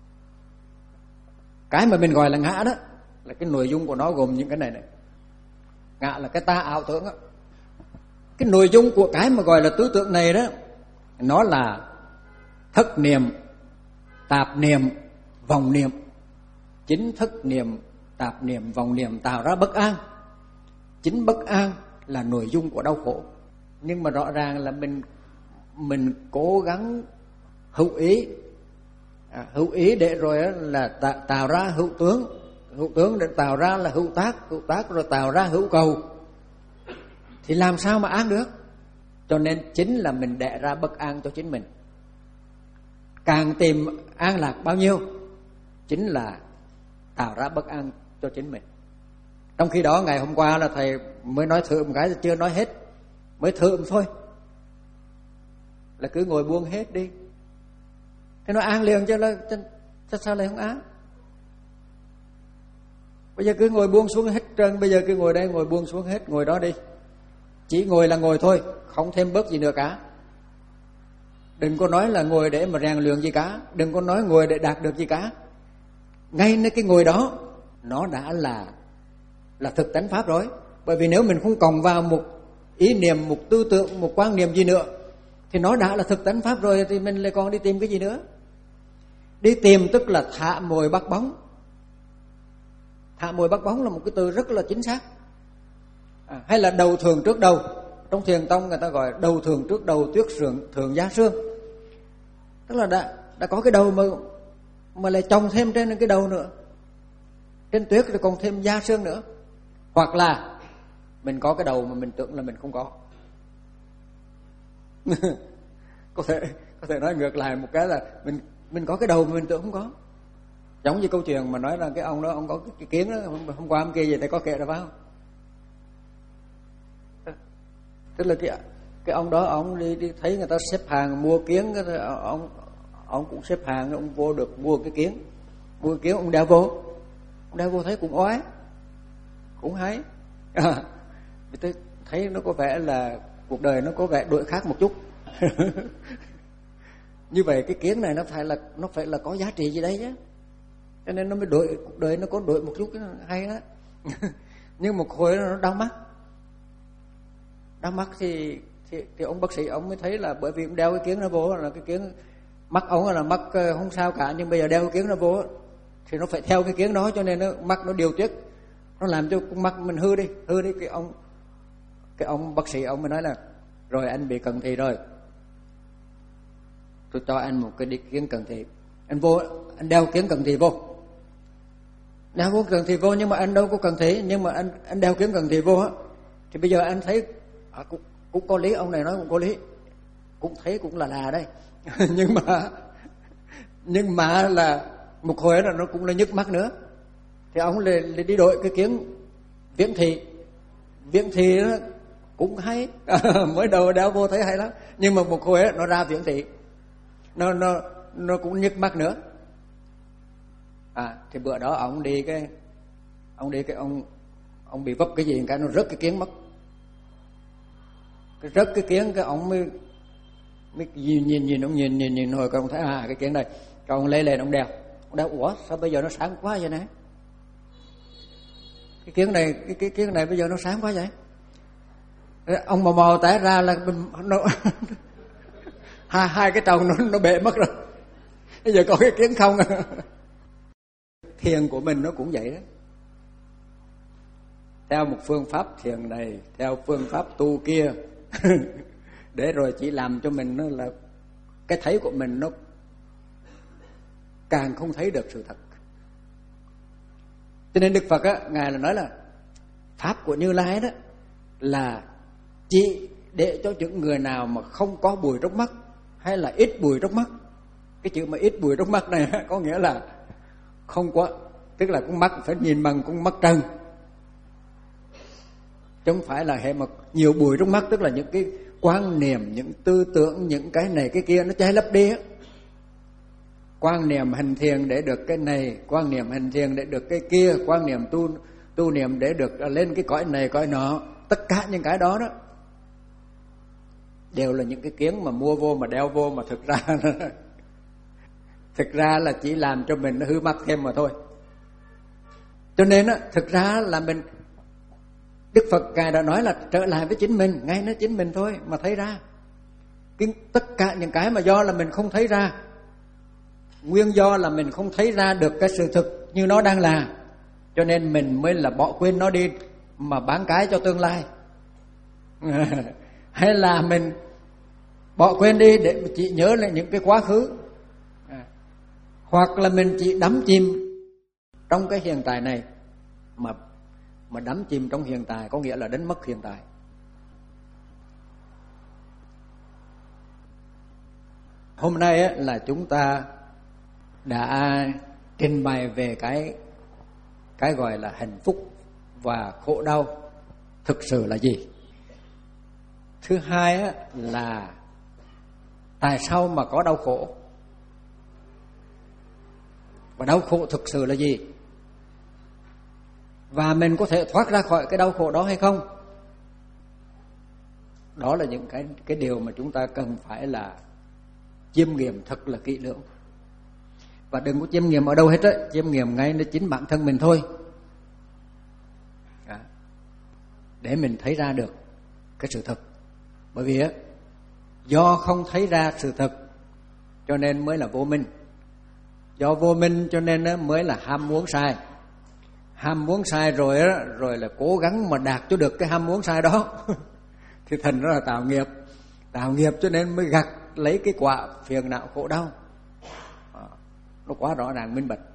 Speaker 1: Cái mà mình gọi là ngã đó là cái nội dung của nó gồm những cái này này. Ngã là cái ta ảo tưởng đó. Cái nội dung của cái mà gọi là tư tưởng này đó, nó là thất niệm, tạp niệm, vọng niệm. Chính thất niệm, tạp niệm, vọng niệm tạo ra bất an. Chính bất an là nội dung của đau khổ. Nhưng mà rõ ràng là mình mình cố gắng hữu ý, à, hữu ý để rồi là tạo ra hữu tướng, hữu tướng để tạo ra là hữu tác, hữu tác rồi tạo ra hữu cầu, thì làm sao mà an được? Cho nên chính là mình đẻ ra bất an cho chính mình. Càng tìm an lạc bao nhiêu, chính là tạo ra bất an cho chính mình. Trong khi đó ngày hôm qua là thầy mới nói thử một cái, chưa nói hết, mới thử thôi, là cứ ngồi buông hết đi, cái nó an liền chứ là chứ sao lại không an? Bây giờ cứ ngồi buông xuống hết trơn, bây giờ cứ ngồi đây ngồi buông xuống hết, ngồi đó đi, chỉ ngồi là ngồi thôi, không thêm bớt gì nữa cả. Đừng có nói là ngồi để mà rèn luyện gì cả, đừng có nói ngồi để đạt được gì cả. Ngay nơi cái ngồi đó nó đã là là thực tánh pháp rồi. Bởi vì nếu mình không cộng vào một ý niệm, một tư tưởng, một quan niệm gì nữa, thì nó đã là thực tánh pháp rồi, thì mình lại còn đi tìm cái gì nữa? Đi tìm tức là thả mồi bắt bóng. Thả mồi bắt bóng là một cái từ rất là chính xác. À, hay là đầu thường trước đầu. Trong thiền tông người ta gọi đầu thường trước đầu, tuyết sưởng thường giá xương. Tức là đã, đã có cái đầu mà mà lại chồng thêm trên cái đầu nữa, trên tuyết rồi còn thêm da xương nữa. Hoặc là mình có cái đầu mà mình tưởng là mình không có. có thể có thể nói ngược lại một cái là mình mình có cái đầu mà mình tưởng không có. Giống như câu chuyện mà nói là cái ông đó ông có cái, cái kiến đó, hôm, hôm qua hôm kia gì thầy có kể ra phải không? Tức là cái cái ông đó ông đi đi thấy người ta xếp hàng mua kiến, ông ông cũng xếp hàng, ông vô được mua cái kiến, mua cái kiến ông đeo vô, ông đeo vô thấy cũng oái, cũng hay. À, thấy nó có vẻ là cuộc đời nó có vẻ đổi khác một chút. Như vậy cái kiến này nó phải là nó phải là có giá trị gì đấy chứ, cho nên nó mới đổi, cuộc đời nó có đổi một chút hay đó. Nhưng một hồi nó đau mắt, đau mắt thì, thì thì ông bác sĩ ông mới thấy là bởi vì ông đeo cái kiến nó vô, là cái kiến mắt ông là mắt không sao cả, nhưng bây giờ đeo cái kiến nó vô thì nó phải theo cái kiến đó, cho nên nó mắt nó điều tiết, nó làm cho con mắt mình hư đi, hư đi. Cái ông cái ông bác sĩ ông mới nói là rồi anh bị cận thị rồi, tôi cho anh một cái đi kiến cận thị, anh vô anh đeo kiến cận thị vô, đeo kiến cận thị vô, nhưng mà anh đâu có cận thị, nhưng mà anh anh đeo kiến cận thị vô á, thì bây giờ anh thấy à, cũng, cũng có lý, ông này nói cũng có lý, cũng thấy cũng là là đây. nhưng mà nhưng mà là một hồi là nó cũng là nhức mắt nữa, thì ông lại, lại đi đổi cái kiến viễn thị. Viễn thị nó cũng hay. Mới đầu đeo vô thấy hay lắm, nhưng mà một hồi nó ra viễn thị, nó nó nó cũng nhức mắt nữa. À thì bữa đó ông đi cái ông đi cái ông ông bị vấp cái gì cái nó rớt cái kiến mất, cái rớt cái kiến cái ông mới mới nhìn nhìn nhìn ông nhìn nhìn nhìn hồi con thấy à cái kiến này, cái ông lấy lên ông đeo, ông đeo ủa sao bây giờ nó sáng quá vậy này, cái kiến này cái cái kiến này bây giờ nó sáng quá vậy. Ông mò mò té ra là nó hai hai cái tròng nó nó bể mất rồi, bây giờ có cái kiến không. Thiền của mình nó cũng vậy đó, theo một phương pháp thiền này, theo phương pháp tu kia, để rồi chỉ làm cho mình nó là cái thấy của mình nó càng không thấy được sự thật. Cho nên Đức Phật á, ngài là nói là pháp của Như Lai đó là chỉ để cho những người nào mà không có bụi trong mắt hay là ít bụi trong mắt. Cái chữ mà ít bụi trong mắt này có nghĩa là không có, tức là con mắt phải nhìn bằng con mắt trần, chứ không phải là hệ mà nhiều bụi trong mắt, tức là những cái quan niệm, những tư tưởng, những cái này cái kia nó che lấp đi á. Quan niệm hành thiền để được cái này, quan niệm hành thiền để được cái kia, quan niệm tu tu niệm để được lên cái cõi này cõi nọ, tất cả những cái đó đó đều là những cái kiến mà mua vô mà đeo vô, mà thực ra thực ra là chỉ làm cho mình nó hư mất thêm mà thôi. Cho nên á, thực ra là mình, Đức Phật Ngài đã nói là trở lại với chính mình, ngay nó chính mình thôi mà thấy ra. Cái, tất cả những cái mà do là mình không thấy ra, nguyên do là mình không thấy ra được cái sự thực như nó đang là, cho nên mình mới là bỏ quên nó đi mà bán cái cho tương lai. Hay là mình bỏ quên đi để chỉ nhớ lại những cái quá khứ, hoặc là mình chỉ đắm chìm trong cái hiện tại này. Mà mà đắm chìm trong hiện tại có nghĩa là đánh mất hiện tại. Hôm nay á, là chúng ta đã trình bày về cái cái gọi là hạnh phúc và khổ đau thực sự là gì. Thứ hai á, là tại sao mà có đau khổ, và đau khổ thực sự là gì, và mình có thể thoát ra khỏi cái đau khổ đó hay không. Đó là những cái cái điều mà chúng ta cần phải là chiêm nghiệm thật là kỹ lưỡng. Và đừng có chiêm nghiệm ở đâu hết á, chiêm nghiệm ngay nơi chính bản thân mình thôi, à, để mình thấy ra được cái sự thật. Bởi vì á, do không thấy ra sự thật cho nên mới là vô minh. Do vô minh cho nên á, mới là ham muốn sai. Ham muốn sai rồi á, rồi là cố gắng mà đạt cho được cái ham muốn sai đó thì thành ra là tạo nghiệp. Tạo nghiệp cho nên mới gặt lấy cái quả phiền não khổ đau. À, nó quá rõ ràng minh bạch.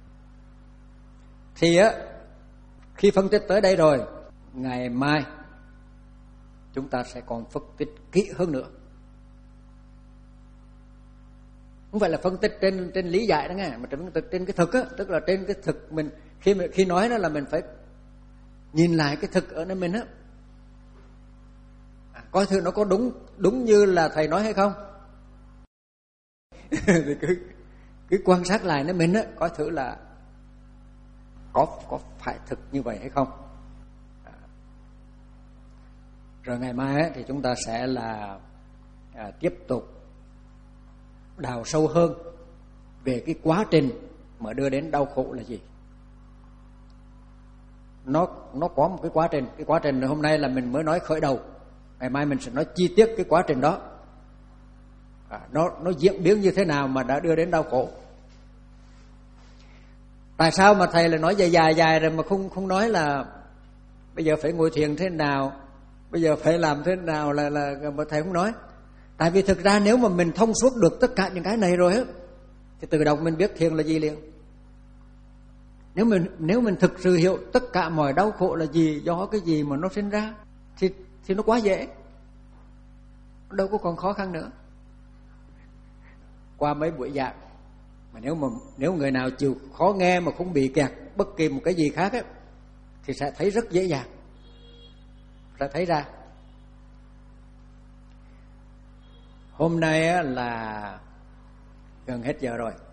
Speaker 1: Thì á, khi phân tích tới đây rồi, ngày mai chúng ta sẽ còn phân tích kỹ hơn nữa. Không phải là phân tích trên trên lý giải đó nghe, mà phân tích trên cái thực á, tức là trên cái thực mình khi khi nói đó là mình phải nhìn lại cái thực ở nơi mình á, à, coi thử nó có đúng đúng như là thầy nói hay không. Thì cứ cứ quan sát lại nơi mình á, coi thử là có có phải thực như vậy hay không. À, rồi ngày mai á, thì chúng ta sẽ là à, tiếp tục đào sâu hơn về cái quá trình mà đưa đến đau khổ là gì. Nó nó có một cái quá trình, cái quá trình hôm nay là mình mới nói khởi đầu, ngày mai mình sẽ nói chi tiết cái quá trình đó, à, nó nó diễn biến như thế nào mà đã đưa đến đau khổ. Tại sao mà thầy lại nói dài dài dài rồi mà không không nói là bây giờ phải ngồi thiền thế nào, bây giờ phải làm thế nào là là mà thầy không nói. Tại vì thực ra nếu mà mình thông suốt được tất cả những cái này rồi á, thì tự động mình biết thiền là gì liền. Nếu mình nếu mình thực sự hiểu tất cả mọi đau khổ là gì, do cái gì mà nó sinh ra, thì thì nó quá dễ, đâu có còn khó khăn nữa. Qua mấy buổi giảng mà nếu mà nếu người nào chịu khó nghe mà không bị kẹt bất kỳ một cái gì khác á, thì sẽ thấy rất dễ dàng, sẽ thấy ra. Hôm nay á, là gần hết giờ rồi,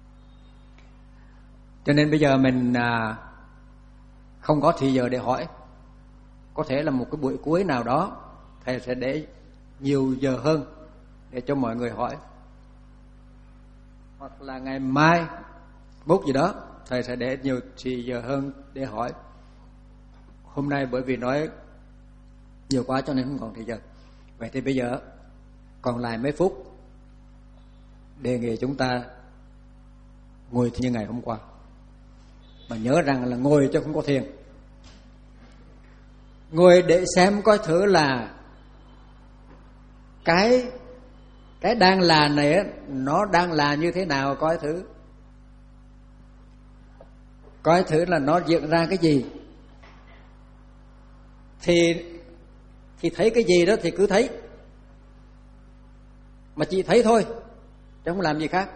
Speaker 1: cho nên bây giờ mình à, không có thì giờ để hỏi. Có thể là một cái buổi cuối nào đó thầy sẽ để nhiều giờ hơn để cho mọi người hỏi, hoặc là ngày mai mốt gì đó thầy sẽ để nhiều thì giờ hơn để hỏi. Hôm nay bởi vì nói nhiều quá cho nên không còn thì giờ. Vậy thì bây giờ còn lại mấy phút, đề nghị chúng ta ngồi như ngày hôm qua, mà nhớ rằng là ngồi chứ không có thiền. Ngồi để xem coi thử là cái cái đang là này á, nó đang là như thế nào, coi thử coi thử là nó diễn ra cái gì. Thì thì thấy cái gì đó thì cứ thấy, mà chỉ thấy thôi chứ không làm gì khác.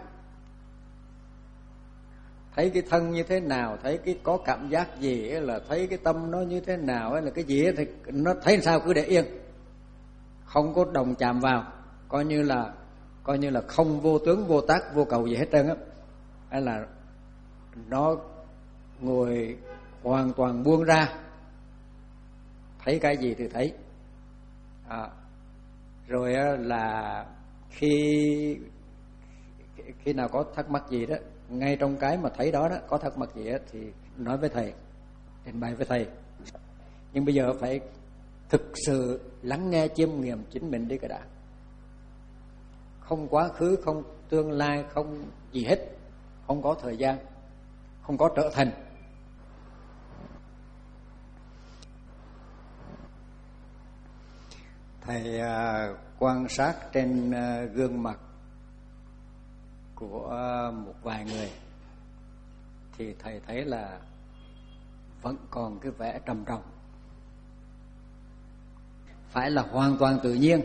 Speaker 1: Thấy cái thân như thế nào, thấy cái có cảm giác gì, là thấy cái tâm nó như thế nào, hay là cái gì thì nó thấy sao cứ để yên, không có đồng chạm vào, coi như là coi như là không vô tướng vô tác vô cầu gì hết trơn á, hay là nó ngồi hoàn toàn buông ra, thấy cái gì thì thấy. À, rồi là khi khi nào có thắc mắc gì đó, ngay trong cái mà thấy đó đó có thắc mắc gì đó thì nói với thầy, trình bày với thầy. Nhưng bây giờ phải thực sự lắng nghe chiêm nghiệm chính mình đi cái đã. Không quá khứ, không tương lai, không gì hết, không có thời gian, không có trở thành. Thầy à, quan sát trên à, gương mặt của à, một vài người thì thầy thấy là vẫn còn cái vẻ trầm trọng. Phải là hoàn toàn tự nhiên,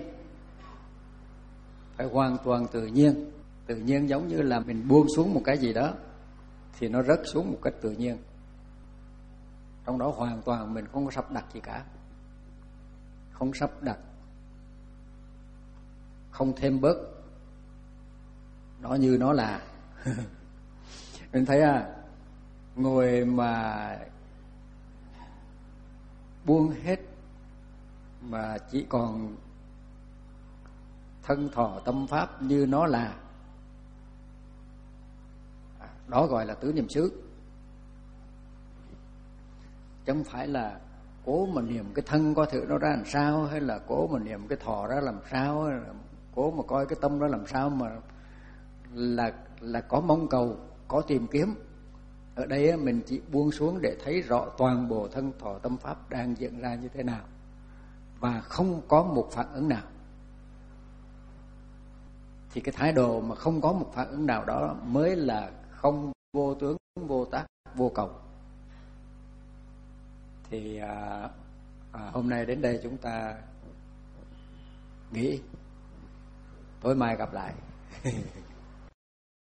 Speaker 1: phải hoàn toàn tự nhiên. Tự nhiên giống như là mình buông xuống một cái gì đó thì nó rớt xuống một cách tự nhiên. Trong đó hoàn toàn mình không có sắp đặt gì cả, không sắp đặt, không thêm bớt, nó như nó là. Mình thấy à, ngồi mà buông hết mà chỉ còn thân thọ tâm pháp như nó là, đó gọi là tứ niệm xứ. Chứ không phải là cố mà niệm cái thân coi thử nó ra làm sao, hay là cố mà niệm cái thọ ra làm sao, hay là cố mà coi cái tâm đó làm sao, mà là là có mong cầu, có tìm kiếm. Ở đây mình chỉ buông xuống để thấy rõ toàn bộ thân thọ tâm pháp đang diễn ra như thế nào, và không có một phản ứng nào. Thì cái thái độ mà không có một phản ứng nào đó mới là không vô tướng vô tác vô cầu. Thì à, à, hôm nay đến đây chúng ta nghỉ, tối mai gặp lại.